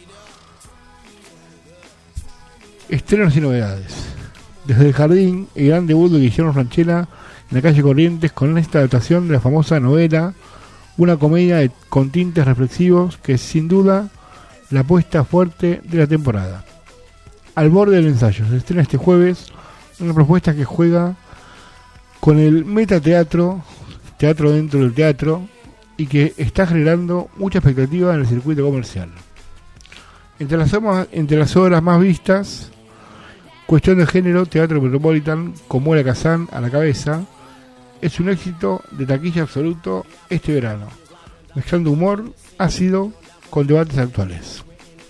Estrenos y novedades. Desde el Jardín, el gran debut de Guillermo Francella en la calle Corrientes con esta adaptación de la famosa novela, una comedia de, con tintes reflexivos que es sin duda la apuesta fuerte de la temporada. Al borde del ensayo, se estrena este jueves una propuesta que juega con el metateatro, teatro dentro del teatro, y que está generando mucha expectativa en el circuito comercial. Entre las, entre las obras más vistas, Cuestión de Género, Teatro Metropolitan, con Mola Kazan a la cabeza, es un éxito de taquilla absoluto este verano, mezclando humor ácido con debates actuales.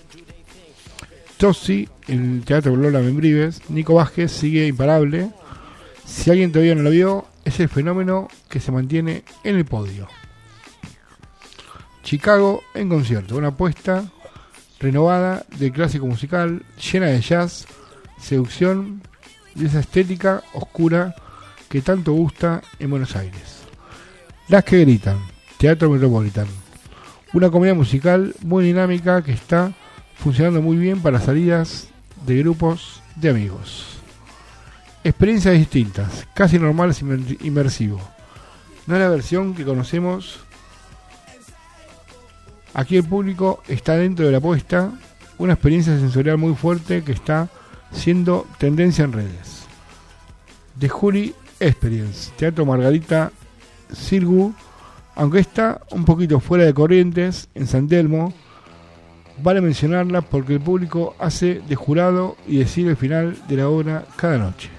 Tossi, en el Teatro Lola Membrives, Nico Vázquez sigue imparable. Si alguien todavía no lo vio, es el fenómeno que se mantiene en el podio. Chicago en concierto, una apuesta renovada del clásico musical, llena de jazz, seducción y esa estética oscura que tanto gusta en Buenos Aires. Las que gritan, Teatro Metropolitan, una comedia musical muy dinámica que está funcionando muy bien para salidas de grupos de amigos. Experiencias distintas, casi normales y inmersivo. No es la versión que conocemos. Aquí el público está dentro de la apuesta, una experiencia sensorial muy fuerte que está siendo tendencia en redes. The Jury Experience, Teatro Margarita Sirgu, aunque está un poquito fuera de Corrientes, en San Telmo, vale mencionarla porque el público hace de jurado y decide el final de la obra cada noche.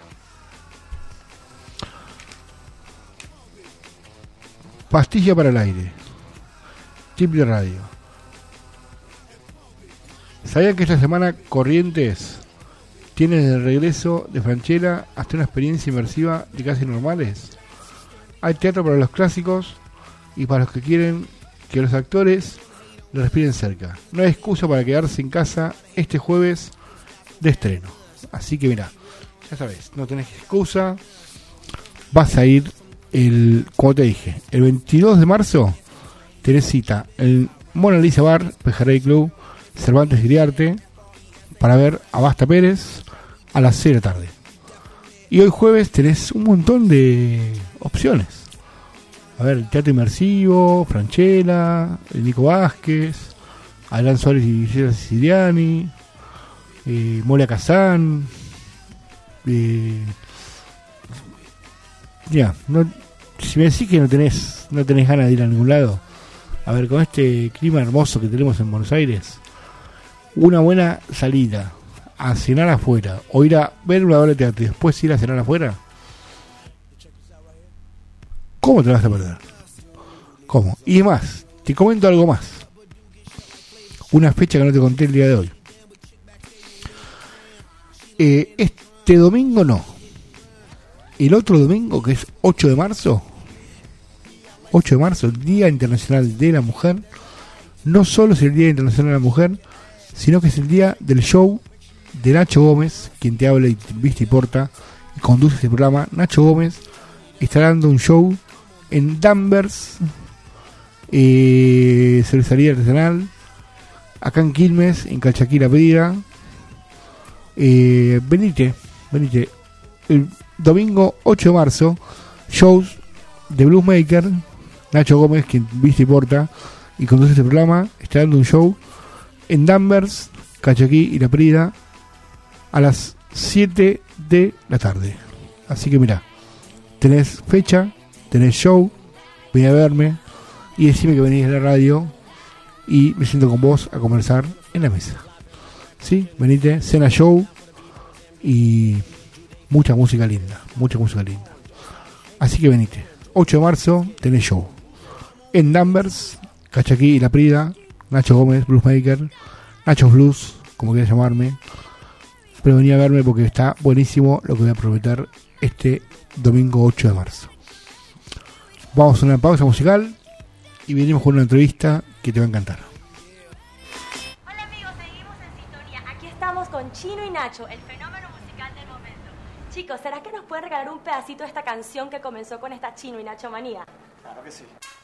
Pastilla para el aire, Tip de Radio. ¿Sabían que esta semana Corrientes tiene desde el regreso de Francella hasta una experiencia inmersiva de casi normales? Hay teatro para los clásicos y para los que quieren que los actores lo respiren cerca. No hay excusa para quedarse en casa este jueves de estreno. Así que mira, ya sabes, no tenés excusa. Vas a ir, el como te dije, el veintidós de marzo tenés cita en Mona Lisa Bar, Pejerrey Club, Cervantes Iriarte, para ver a Basta Pérez a las seis de la tarde. Y hoy jueves tenés un montón de opciones. A ver, el teatro inmersivo, Francella, el Nico Vázquez, Adrián Suárez y Gisela Siciliani, eh, Mola Kazan. Eh, ya, no, si me decís que no tenés, no tenés ganas de ir a ningún lado, a ver, con este clima hermoso que tenemos en Buenos Aires, una buena salida a cenar afuera o ir a ver una obra de teatro y después ir a cenar afuera, ¿cómo te vas a perder? ¿Cómo? Y más, te comento algo más. Una fecha que no te conté el día de hoy. Eh, este domingo no. El otro domingo, que es ocho de marzo, ocho de marzo, el Día Internacional de la Mujer, no solo es el Día Internacional de la Mujer, sino que es el día del show de Nacho Gómez, quien te habla y te viste y porta y conduce este programa. Nacho Gómez está dando un show en Danvers, eh, cervecería artesanal, acá en Quilmes, en Calchaquí La Pedida. Eh, venite, venite. El domingo ocho de marzo, shows de Bluesmaker. Nacho Gómez, quien viste y porta y conduce este programa, está dando un show en Danvers, Calchaquí y La Pedida a las siete de la tarde. Así que mira, tenés fecha, tenés show, ven a verme y decime que venís a la radio y me siento con vos a conversar en la mesa. ¿Sí? Venite, cena, show y mucha música linda, mucha música linda. Así que venite. ocho de marzo tenés show en Danvers, Calchaquí y La Prida. Nacho Gómez, Bluesmaker, Nacho Blues, como quieras llamarme. Pero vení a verme porque está buenísimo lo que voy a prometer este domingo ocho de marzo. Vamos a una pausa musical y venimos con una entrevista que te va a encantar. con Chino y Nacho, el fenómeno musical del momento. Chicos, ¿será que nos pueden regalar un pedacito de esta canción que comenzó con esta Chino y Nacho manía? Claro que sí.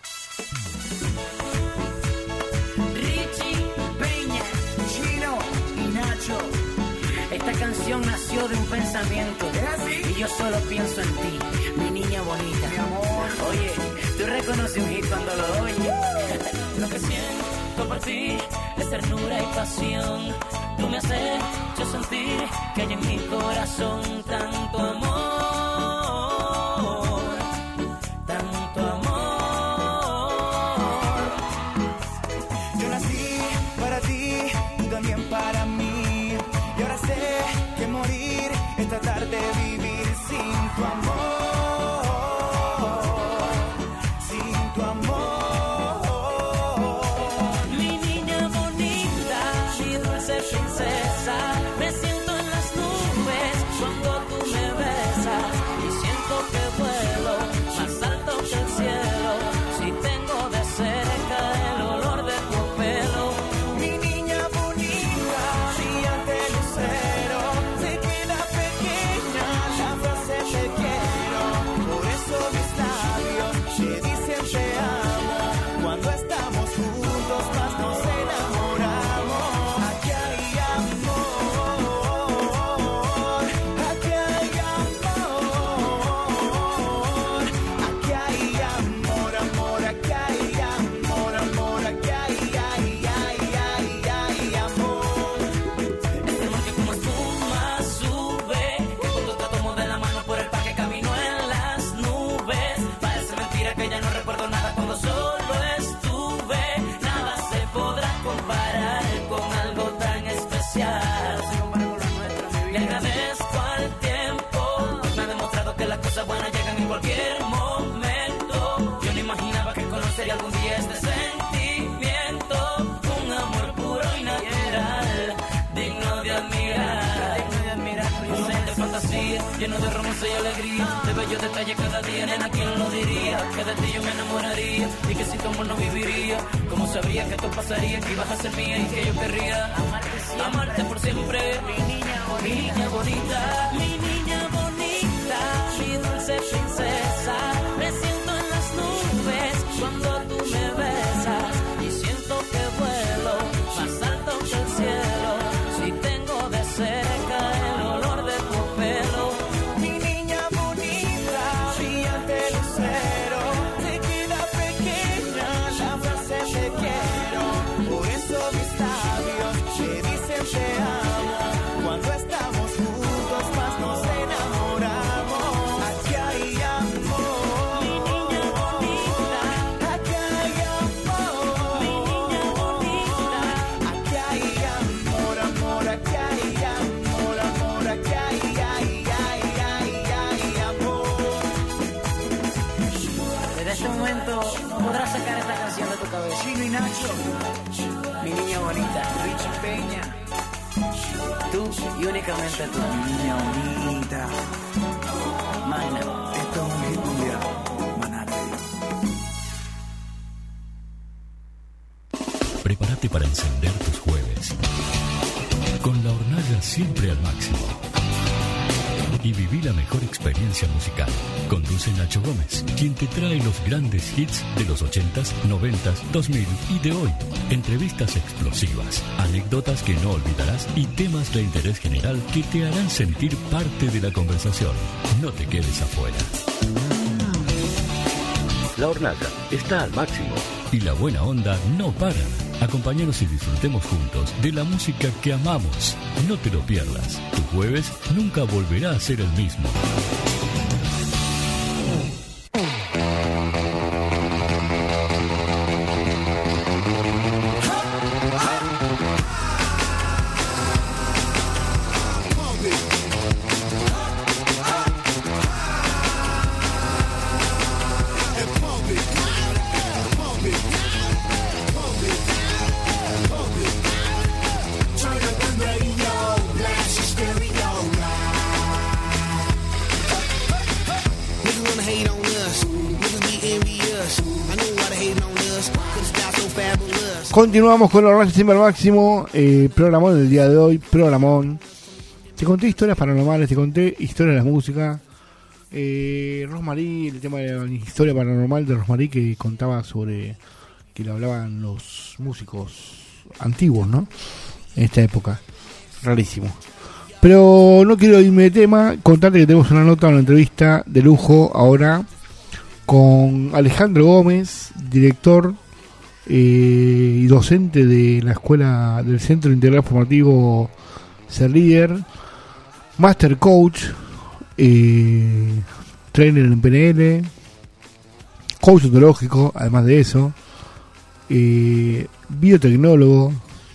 Richie Peña, Chino y Nacho. Esta canción nació de un pensamiento. ¿Es así? Y yo solo pienso en ti, mi niña bonita. Mi amor. Oye, tú reconoces un hit cuando lo oyes. Lo que siento por ti es ternura y pasión. Tú me has hecho sentir que hay en mi corazón tanto amor, tanto amor. Yo nací para ti, tú también para mí. Y ahora sé que morir es tratar de vivir sin tu amor. Sin tu amor. Princesa, me siento en las nubes cuando tú me besas y siento que vuelo más alto que el cielo. Si tengo de cerca el olor de tu pelo, mi niña bonita, brillante lucero, se queda pequeña la frase te quiero. Por eso mis labios te dicen te amo. Cuando estamos juntos más nos enamoramos. Le agradezco al tiempo, me ha demostrado que las cosas buenas llegan en cualquier momento. Yo no imaginaba que conocería algún día este sentimiento, un amor puro y natural, digno de admirar, un ser de fantasía, lleno de romance y alegría, de bellos detalles cada día, nena, ¿quién lo diría? Que de ti yo me enamoraría y que sin tu amor no viviría. ¿Cómo sabría que esto pasaría, que ibas a ser mía y que yo querría amarte siempre, amarte por siempre? Mi niña bonita, mi niña bonita, mi niña bonita, mi dulce princesa. Me siento en las nubes cuando tú me besas y siento que vuelo más alto que el cielo. Si tengo de cerca el olor de tu pelo, mi niña bonita, brillante lucero, se queda pequeña la frase te quiero. Por eso mis labios te dicen te amo. Cuando estamos juntos más nos enamoramos. Aquí hay amor, mi niña bonita. Aquí hay amor, mi niña bonita. Aquí hay amor, amor, aquí hay amor, amor, aquí hay, ay, ay, ay, ay, amor. Desde este momento podrás sacar esta canción de tu cabeza. Chino y Nacho, mi niña bonita, Richie Peña, tú y únicamente tú. mi niña bonita. Magna. Esto es un hit mundial. Manate. Prepárate para encender tus jueves con la hornalla siempre al máximo y viví la mejor experiencia musical. Conduce Nacho Gómez, quien te trae los grandes hits de los ochentas, noventas, dos mil y de hoy. Entrevistas explosivas, anécdotas que no olvidarás y temas de interés general que te harán sentir parte de la conversación. No te quedes afuera. La hornalla está al máximo y la buena onda no para. Acompáñanos y disfrutemos juntos de la música que amamos. No te lo pierdas. Tu jueves nunca volverá a ser el mismo. Continuamos con los Racing Siempre al Máximo, eh, programón del día de hoy, programón. te conté historias paranormales, te conté historias de la música. Eh, Rosmarie, el tema de la historia paranormal de Rosmarie que contaba sobre que le hablaban los músicos antiguos, ¿no? En esta época. Rarísimo. Pero no quiero irme de tema, contarte que tenemos una nota, una entrevista de lujo ahora con Alejandro Gómez, director eh, y docente de la escuela del Centro Integral Formativo Ser Líder, Master Coach, eh, trainer en P N L, coach ontológico, además de eso, eh, biotecnólogo,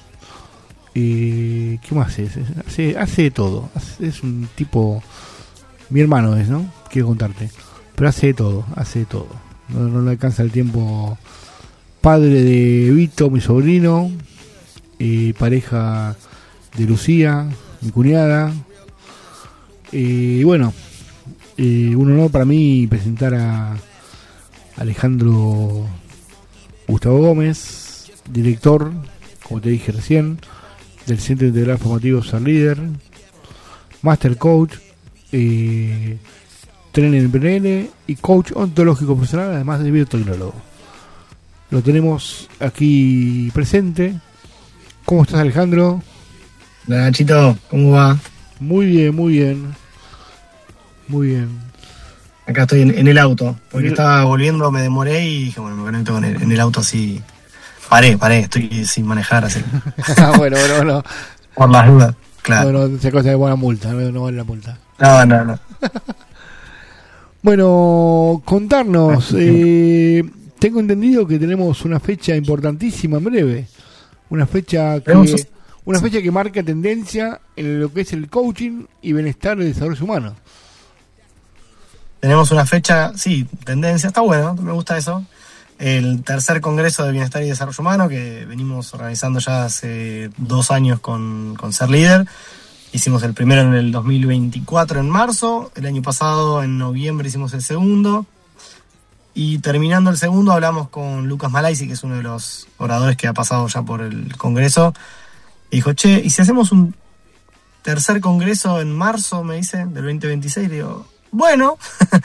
eh, ¿qué más es? Hace, hace de todo, hace, es un tipo, mi hermano es, ¿no? Quiero contarte, pero hace de todo, hace de todo, no, no le alcanza el tiempo. Padre de Vito, mi sobrino, eh, pareja de Lucía, mi cuñada. Y eh, bueno, eh, un honor para mí presentar a Alejandro Gustavo Gómez, director, como te dije recién, del Centro Integral Formativo Ser Líder, Master Coach, eh, trainer en P N L y coach ontológico profesional, además de biotecnólogo. Lo tenemos aquí presente. ¿Cómo estás, Alejandro? Hola, Nachito, ¿cómo va? Muy bien, muy bien. Muy bien. Acá estoy en, en el auto, porque el... estaba volviendo, me demoré y dije, bueno, me conecto con el, en el auto así. Paré, paré, estoy sin manejar así. Ah, bueno, bueno, bueno. Por las dudas, claro. No, no, esa cosa de buena multa, no, no vale la multa. No, no, no. Bueno, contarnos, eh, tengo entendido que tenemos una fecha importantísima en breve. Una fecha que... Una fecha que marca tendencia en lo que es el coaching y bienestar y desarrollo humano. Tenemos una fecha, sí, tendencia, está bueno, me gusta eso. El tercer Congreso de Bienestar y Desarrollo Humano que venimos organizando ya hace dos años con, con Ser Líder. Hicimos el primero en el dos mil veinticuatro en marzo, el año pasado en noviembre hicimos el segundo. Y terminando el segundo hablamos con Lucas Malaisi, que es uno de los oradores que ha pasado ya por el Congreso. Y dijo, che, ¿y si hacemos un tercer congreso en marzo, me dice, del veinte veintiséis? Le digo, bueno.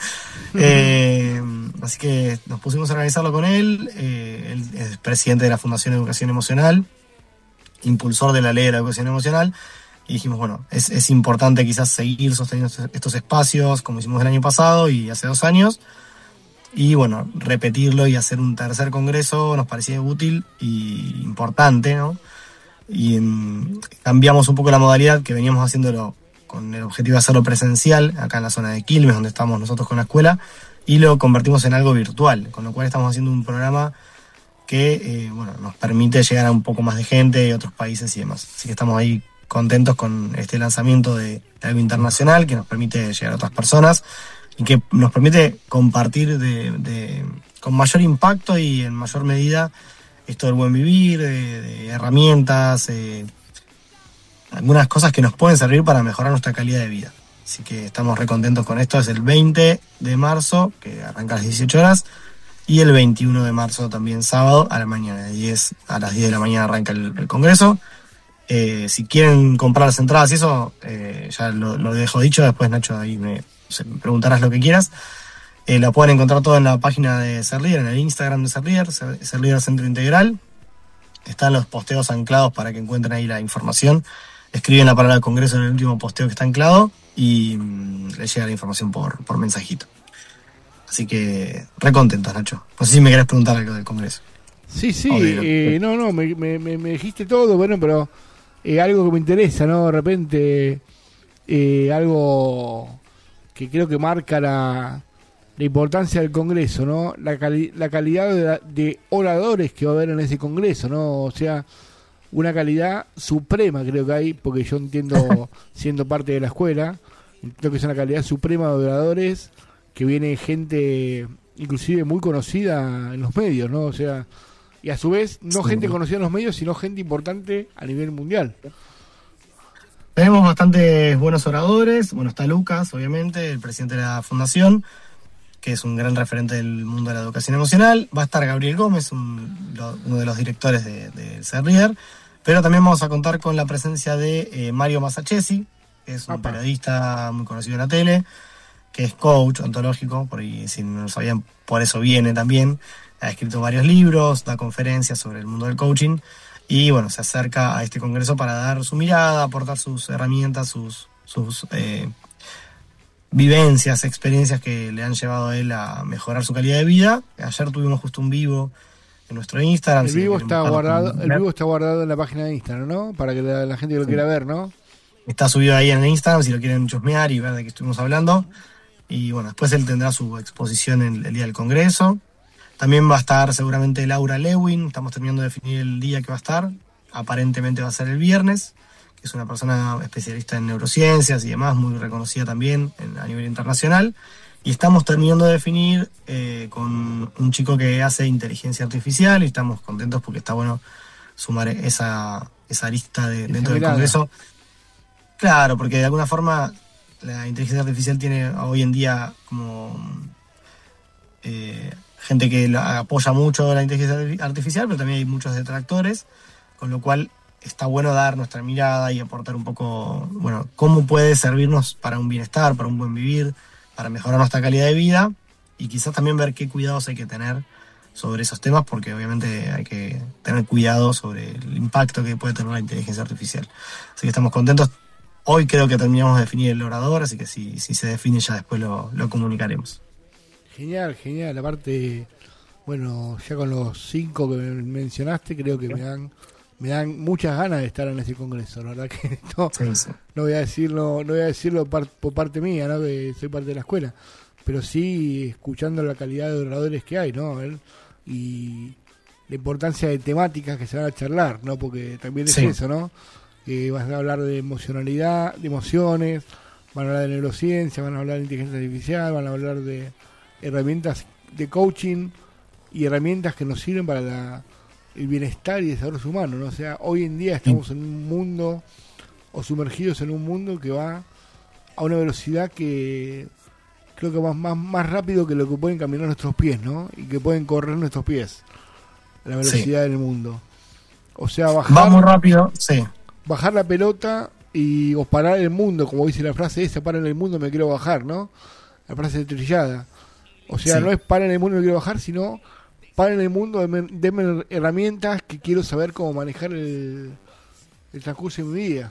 eh, así que nos pusimos a organizarlo con él. Eh, él es presidente de la Fundación Educación Emocional, impulsor de la Ley de la Educación Emocional. Y dijimos, bueno, es, es importante quizás seguir sosteniendo estos espacios, como hicimos el año pasado y hace dos años. Y bueno, repetirlo y hacer un tercer congreso nos parecía útil y importante, ¿no? Y um, cambiamos un poco la modalidad, que veníamos haciéndolo con el objetivo de hacerlo presencial acá en la zona de Quilmes, donde estamos nosotros con la escuela, y lo convertimos en algo virtual, con lo cual estamos haciendo un programa que eh, bueno, nos permite llegar a un poco más de gente de otros países y demás. Así que estamos ahí contentos con este lanzamiento de, de algo internacional que nos permite llegar a otras personas y que nos permite compartir de, de, con mayor impacto y en mayor medida esto del buen vivir, de, de herramientas, eh, algunas cosas que nos pueden servir para mejorar nuestra calidad de vida. Así que estamos re contentos con esto. Es el veinte de marzo, que arranca a las dieciocho horas, y el veintiuno de marzo también sábado a la mañana, de diez a las diez de la mañana arranca el, el congreso. Eh, si quieren comprar las entradas y eso, eh, ya lo, lo dejo dicho, después Nacho ahí me, me preguntarás lo que quieras. Eh, la pueden encontrar todo en la página de Ser Líder, en el Instagram de Ser Líder, Ser, Ser Líder Centro Integral. Están los posteos anclados para que encuentren ahí la información. Escriben la palabra Congreso en el último posteo que está anclado y mmm, les llega la información por, por mensajito. Así que, re contentos, Nacho. No sé si me querés preguntar algo del Congreso. Sí, sí, eh, no, no, me, me, me dijiste todo, bueno, pero eh, algo que me interesa, ¿no? De repente, eh, algo que creo que marca la... la importancia del Congreso, ¿no? La, cali- la calidad de, de oradores que va a haber en ese Congreso, ¿no? O sea, una calidad suprema creo que hay, porque yo entiendo, siendo parte de la escuela, creo que es una calidad suprema de oradores, que viene gente inclusive muy conocida en los medios, ¿no? O sea, y a su vez, no sí. gente conocida en los medios, sino gente importante a nivel mundial. Tenemos bastantes buenos oradores. Bueno, está Lucas, obviamente, el presidente de la fundación, que es un gran referente del mundo de la educación emocional. Va a estar Gabriel Gómez, un, lo, uno de los directores de, de Ser Líder. Pero también vamos a contar con la presencia de eh, Mario Masachesi, que es un Apa. periodista muy conocido en la tele, que es coach ontológico, por ahí si no lo sabían, por eso viene también. Ha escrito varios libros, da conferencias sobre el mundo del coaching y bueno, se acerca a este congreso para dar su mirada, aportar sus herramientas, sus, sus eh, vivencias, experiencias que le han llevado a él a mejorar su calidad de vida. Ayer tuvimos justo un vivo en nuestro Instagram. El si vivo quieren está buscarlo, guardado, pueden el ver. vivo está guardado en la página de Instagram, ¿no? Para que la, la gente que lo Sí. quiera ver, ¿no? Está subido ahí en el Instagram si lo quieren chusmear y ver de qué estuvimos hablando. Y bueno, después él tendrá su exposición el, el día del congreso. También va a estar seguramente Laura Lewin, estamos terminando de definir el día que va a estar. Aparentemente va a ser el viernes, que es una persona especialista en neurociencias y demás, muy reconocida también en, a nivel internacional. Y estamos terminando de definir eh, con un chico que hace inteligencia artificial y estamos contentos porque está bueno sumar esa, esa lista de, Esa dentro del mirada. congreso. Claro, porque de alguna forma la inteligencia artificial tiene hoy en día como eh, gente que la- apoya mucho la inteligencia artificial, pero también hay muchos detractores, con lo cual está bueno dar nuestra mirada y aportar un poco, bueno, cómo puede servirnos para un bienestar, para un buen vivir, para mejorar nuestra calidad de vida y quizás también ver qué cuidados hay que tener sobre esos temas, porque obviamente hay que tener cuidado sobre el impacto que puede tener la inteligencia artificial. Así que estamos contentos. Hoy creo que terminamos de definir el orador, así que si, si se define ya después lo, lo comunicaremos. Genial, genial. Aparte, bueno, ya con los cinco que mencionaste, creo que me dan me dan muchas ganas de estar en ese congreso. La verdad que no, Sí, sí. no voy a decirlo, no voy a decirlo par- por parte mía, ¿no? Que soy parte de la escuela, pero sí escuchando la calidad de oradores que hay, ¿no? A ver, y la importancia de temáticas que se van a charlar, ¿no? Porque también es Sí. eso, ¿no? Que van a hablar de emocionalidad, de emociones, van a hablar de neurociencia, van a hablar de inteligencia artificial, van a hablar de herramientas de coaching y herramientas que nos sirven para la, el bienestar y desarrollo humano, ¿no? O sea, hoy en día estamos en un mundo o sumergidos en un mundo que va a una velocidad que creo que va más, más rápido que lo que pueden caminar nuestros pies, ¿no? Y que pueden correr nuestros pies a la velocidad del mundo. O sea, bajar, Vamos rápido, sí. bajar la pelota y o parar el mundo, como dice la frase esa, para en el mundo me quiero bajar, ¿no? La frase trillada. O sea, Sí. no es para en el mundo me quiero bajar, sino para en el mundo, denme, denme herramientas que quiero saber cómo manejar el, el transcurso de mi vida.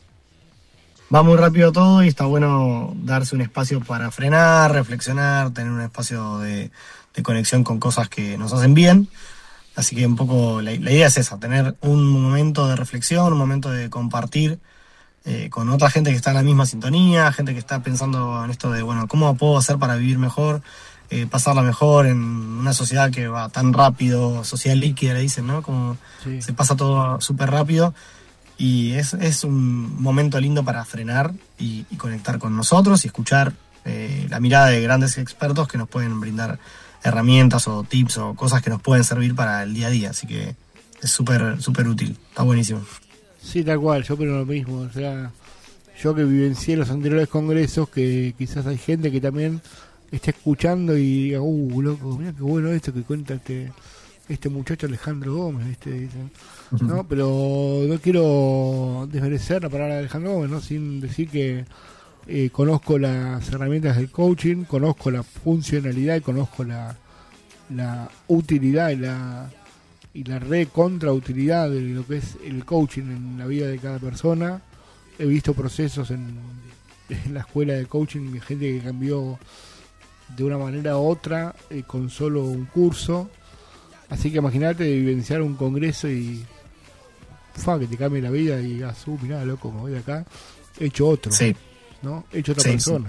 Va muy rápido todo y está bueno darse un espacio para frenar, reflexionar, tener un espacio de, de conexión con cosas que nos hacen bien. Así que un poco la, la idea es esa, tener un momento de reflexión, un momento de compartir eh, con otra gente que está en la misma sintonía, gente que está pensando en esto de, bueno, ¿cómo puedo hacer para vivir mejor, eh, pasarla mejor en una sociedad que va tan rápido, sociedad líquida le dicen, ¿no? Como Sí. se pasa todo súper rápido. Y es, es un momento lindo para frenar y, y conectar con nosotros y escuchar eh, la mirada de grandes expertos que nos pueden brindar herramientas o tips o cosas que nos pueden servir para el día a día. Así que es súper súper útil, está buenísimo. Sí, tal cual, yo pero lo mismo. O sea, yo que vivencié los anteriores congresos, que quizás hay gente que también está escuchando y diga, uh, loco, mira qué bueno esto que cuenta este este muchacho Alejandro Gómez, este, dicen. ¿No? Pero no quiero desmerecer la palabra de Alejandro Gómez, ¿no? Sin decir que eh, conozco las herramientas del coaching, conozco la funcionalidad y conozco la, la utilidad y la y la recontra utilidad de lo que es el coaching en la vida de cada persona. He visto procesos en, en la escuela de coaching de gente que cambió de una manera u otra eh, con solo un curso. Así que imagínate de vivenciar un congreso y fa, que te cambie la vida y digas, uh, mirá, loco, me voy de acá, he hecho otro, Sí. ¿no? He hecho otra Sí, persona.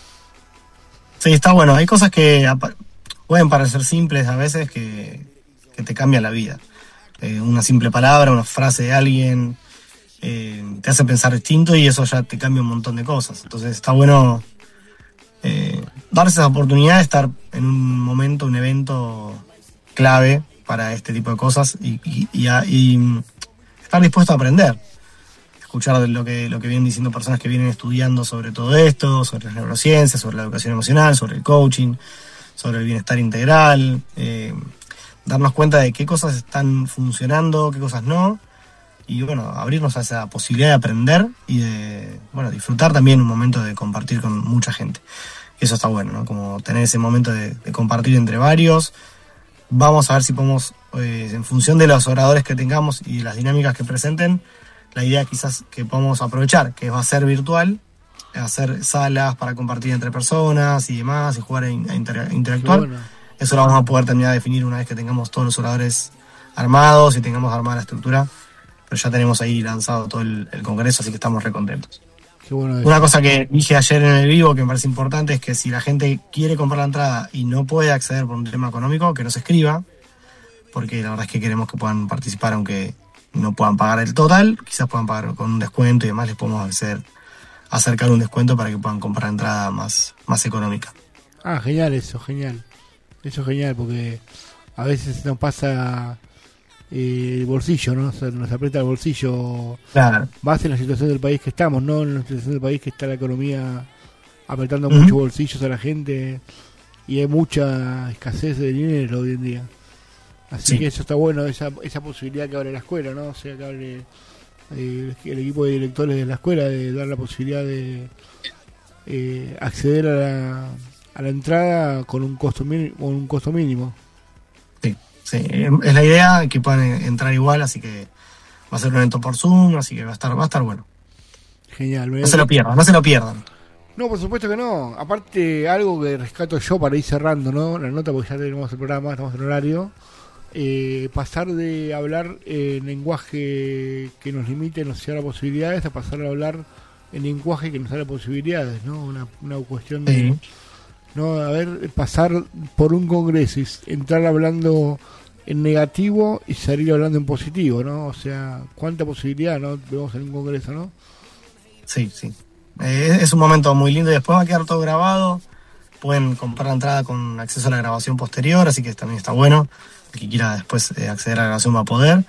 Sí, está bueno. Hay cosas que apa- pueden parecer simples a veces que, que te cambian la vida. Eh, una simple palabra, una frase de alguien, eh, te hace pensar distinto y eso ya te cambia un montón de cosas. Entonces está bueno eh, darse esa oportunidad de estar en un momento, un evento clave para este tipo de cosas y, y, y, a- y estar dispuesto a aprender. Escuchar de lo que, lo que vienen diciendo personas que vienen estudiando sobre todo esto, sobre las neurociencias, sobre la educación emocional, sobre el coaching, sobre el bienestar integral, eh, darnos cuenta de qué cosas están funcionando, qué cosas no, y bueno, abrirnos a esa posibilidad de aprender y de, bueno, disfrutar también un momento de compartir con mucha gente. Eso está bueno, ¿no? Como tener ese momento de, de compartir entre varios. Vamos a ver si podemos, eh, en función de los oradores que tengamos y las dinámicas que presenten, la idea quizás que podamos aprovechar, que va a ser virtual, hacer salas para compartir entre personas y demás, y jugar a, in- a inter- interactuar. Bueno. Eso lo vamos a poder terminar de definir una vez que tengamos todos los oradores armados y tengamos armada la estructura. Pero ya tenemos ahí lanzado todo el, el congreso, así que estamos recontentos. Qué bueno eso. Una cosa que dije ayer en el vivo que me parece importante es que si la gente quiere comprar la entrada y no puede acceder por un tema económico, que nos escriba, porque la verdad es que queremos que puedan participar aunque no puedan pagar el total, quizás puedan pagar con un descuento y demás, les podemos hacer, acercar un descuento para que puedan comprar entrada más, más económica. Ah, genial eso, genial. Eso es genial porque a veces nos pasa eh, el bolsillo, ¿no? O sea, nos aprieta el bolsillo. Claro. Más en la situación del país que estamos, ¿no? En la situación del país que está la economía apretando Ujú. muchos bolsillos a la gente y hay mucha escasez de dinero hoy en día. Así Sí. que eso está bueno, esa, esa posibilidad que abre la escuela, ¿no? O sea, que abre eh, el equipo de directores de la escuela de dar la posibilidad de eh, acceder a la, a la entrada con un costo mínimo, con un costo mínimo. Sí, sí, es la idea que puedan entrar igual, así que va a ser un evento por Zoom, así que va a estar, va a estar bueno. Genial. No se lo pierdan, no se lo pierdan. No, por supuesto que no. Aparte, algo que rescato yo para ir cerrando, ¿no? La nota, porque ya tenemos el programa, estamos en horario. Eh, pasar de hablar en lenguaje que nos limite, nos cierra posibilidades, a pasar a hablar en lenguaje que nos da posibilidades, ¿no? Una, una cuestión de... Sí. No, a ver, pasar por un congreso y entrar hablando en negativo y salir hablando en positivo, ¿no? O sea, cuánta posibilidad, ¿no? Vemos en un congreso, ¿no? Sí, sí. Eh, es un momento muy lindo y después va a quedar todo grabado. Pueden comprar la entrada con acceso a la grabación posterior, así que también está bueno. El que quiera después eh, acceder a la grabación va a poder.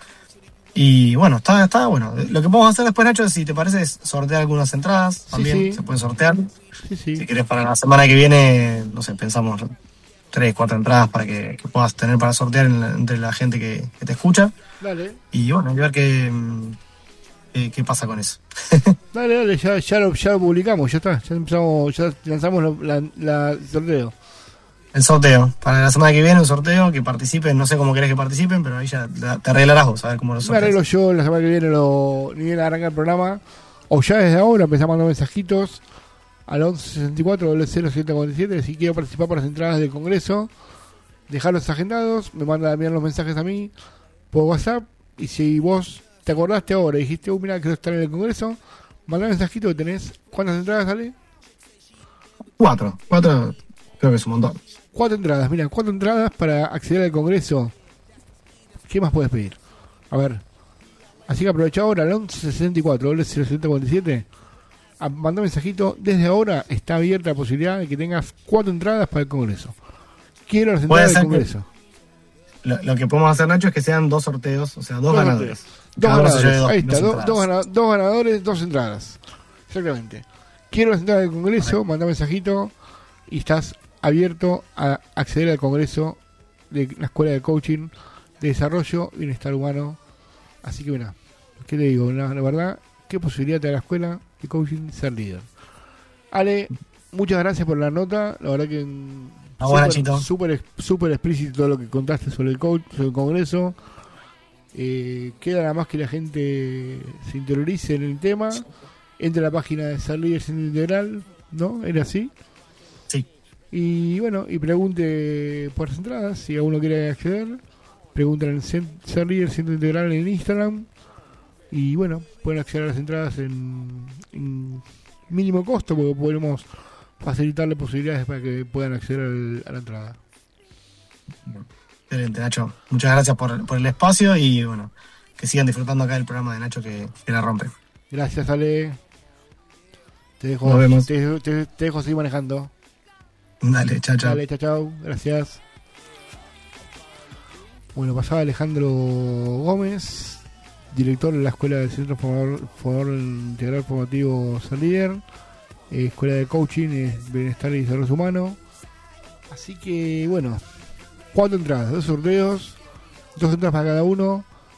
Y bueno, está, está bueno. Lo que podemos hacer después, Nacho, si te parece, es sortear algunas entradas. También sí. se pueden sortear. Sí, sí. Si querés para la semana que viene, no sé, pensamos tres, cuatro entradas para que, que puedas tener para sortear en la- entre la gente que, que te escucha. Dale. Y bueno, hay que ver qué, mm, qué, qué pasa con eso. Dale, dale, ya, ya, lo, ya lo publicamos, ya está, ya empezamos, ya lanzamos lo- la, la, el sorteo. El sorteo. Para la semana que viene, un sorteo, que participen. No sé cómo querés que participen, pero ahí ya la- te arreglarás vos, a ver cómo lo Me sorteas. arreglo yo, la semana que viene lo, ni bien arranca el programa, o ya desde ahora empezamos a mandar mensajitos al once sesenta y cuatro cero siete cuarenta y siete, si quiero participar por las entradas del congreso, dejarlos agendados, me manda enviar los mensajes a mí por WhatsApp, y si vos te acordaste ahora y dijiste, oh, mira, quiero estar en el congreso, mandá un mensajito que tenés. ¿Cuántas entradas sale? Cuatro. Cuatro creo que es un montón. Cuatro entradas, mira, cuatro entradas para acceder al congreso. ¿Qué más puedes pedir? A ver. Así que aprovecha ahora al once sesenta y cuatro cero siete cuarenta y siete. A mandar un mensajito. Desde ahora está abierta la posibilidad de que tengas cuatro entradas para el congreso. Quiero las Puede entradas del ser que- congreso. Lo, lo que podemos hacer, Nacho, es que sean dos sorteos, o sea, dos, Dos ganadores. sorteos. Dos Cada uno se lleve ganadores. dos- Ahí dos está, do- entradas. dos, gana- dos ganadores, dos entradas. Exactamente. Quiero las entradas del congreso, manda un mensajito y estás abierto a acceder al congreso de la Escuela de Coaching de Desarrollo y Bienestar Humano. Así que mira, ¿qué te digo? La, la verdad, qué posibilidad te da la Escuela de Coaching ser líder. Ale, muchas gracias por la nota. La verdad que mm, Ah, bueno, súper- Chito. súper súper explícito todo lo que contaste sobre el coach, sobre el congreso. Eh, queda nada más que la gente se interiorice en el tema, entre a la página de Ser Líder Centro Integral, ¿no? ¿Era así? Sí. Y bueno, y pregunte por las entradas, si alguno quiere acceder, pregunten en Cen- Ser Líder Centro Integral en Instagram. Y bueno, pueden acceder a las entradas en, en mínimo costo, porque podemos facilitarle posibilidades para que puedan acceder al- a la entrada. Excelente, Nacho. Muchas gracias por, por el espacio y bueno, que sigan disfrutando acá del programa de Nacho que, que la rompe. Gracias, Ale. Te dejo, Nos vemos. te, te- te dejo seguir manejando. Dale, chao, chao. Dale, chao, chao. Gracias. Bueno, pasaba Alejandro Gómez, director de la Escuela del Centro Formador, Formador Integral Formativo Ser Líder, eh, Escuela de Coaching, eh, Bienestar y Desarrollo Humano. Así que, bueno, cuatro entradas, dos sorteos, dos entradas para cada uno.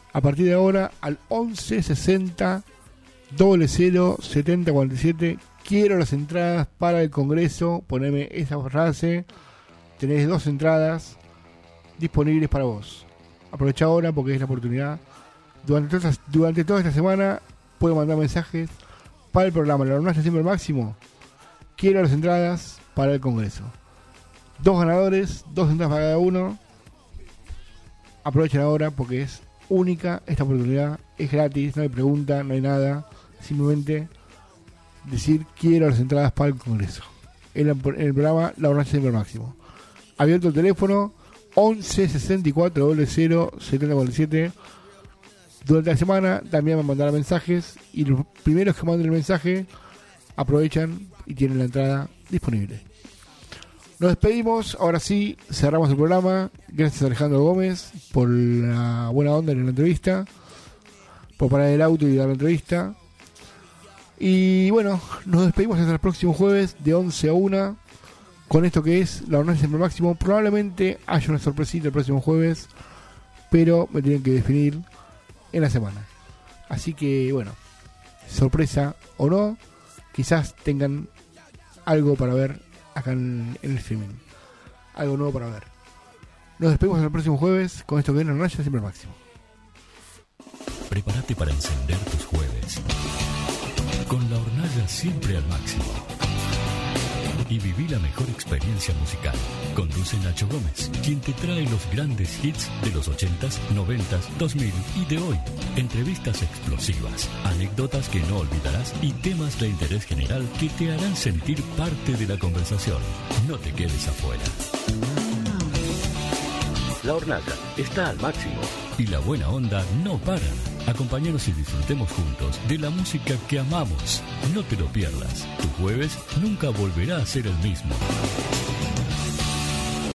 a partir de ahora al once sesenta cero cero setenta cuarenta y siete. Quiero las entradas para el congreso. Poneme esa frase. Tenés dos entradas disponibles para vos. Aprovecha ahora porque es la oportunidad. Durante toda esta, durante toda esta semana puedo mandar mensajes para el programa La Hornalla Siempre al Máximo. Quiero las entradas para el congreso. Dos ganadores, dos entradas para cada uno. Aprovechen ahora porque es única esta oportunidad. Es gratis, no hay pregunta, no hay nada. Simplemente decir quiero las entradas para el congreso. En, la, en el programa La Hornalla Siempre al Máximo. Abierto el teléfono once sesenta y cuatro cero cero setenta cuarenta y siete. Durante la semana también van a mandar mensajes y los primeros que manden el mensaje aprovechan y tienen la entrada disponible. Nos despedimos, ahora sí, cerramos el programa. Gracias a Alejandro Gómez por la buena onda en la entrevista, por parar el auto y dar la entrevista. Y bueno, nos despedimos hasta el próximo jueves de once a una con esto que es La Hornalla Siempre al Máximo. Probablemente haya una sorpresita el próximo jueves, pero me tienen que definir en la semana. Así que bueno, sorpresa o no, quizás tengan algo para ver acá en, en el streaming, algo nuevo para ver. Nos despedimos el próximo jueves con esto que es La Hornalla Siempre al Máximo. Prepárate para encender tus jueves con La Hornalla Siempre al Máximo y viví la mejor experiencia musical. Conduce Nacho Gómez, quien te trae los grandes hits de los ochentas, noventas, dos mil y de hoy. Entrevistas explosivas, anécdotas que no olvidarás y temas de interés general que te harán sentir parte de la conversación. No te quedes afuera. La Hornalla está al máximo y la buena onda no para. Acompáñanos y disfrutemos juntos de la música que amamos. No te lo pierdas. Tu jueves nunca volverá a ser el mismo.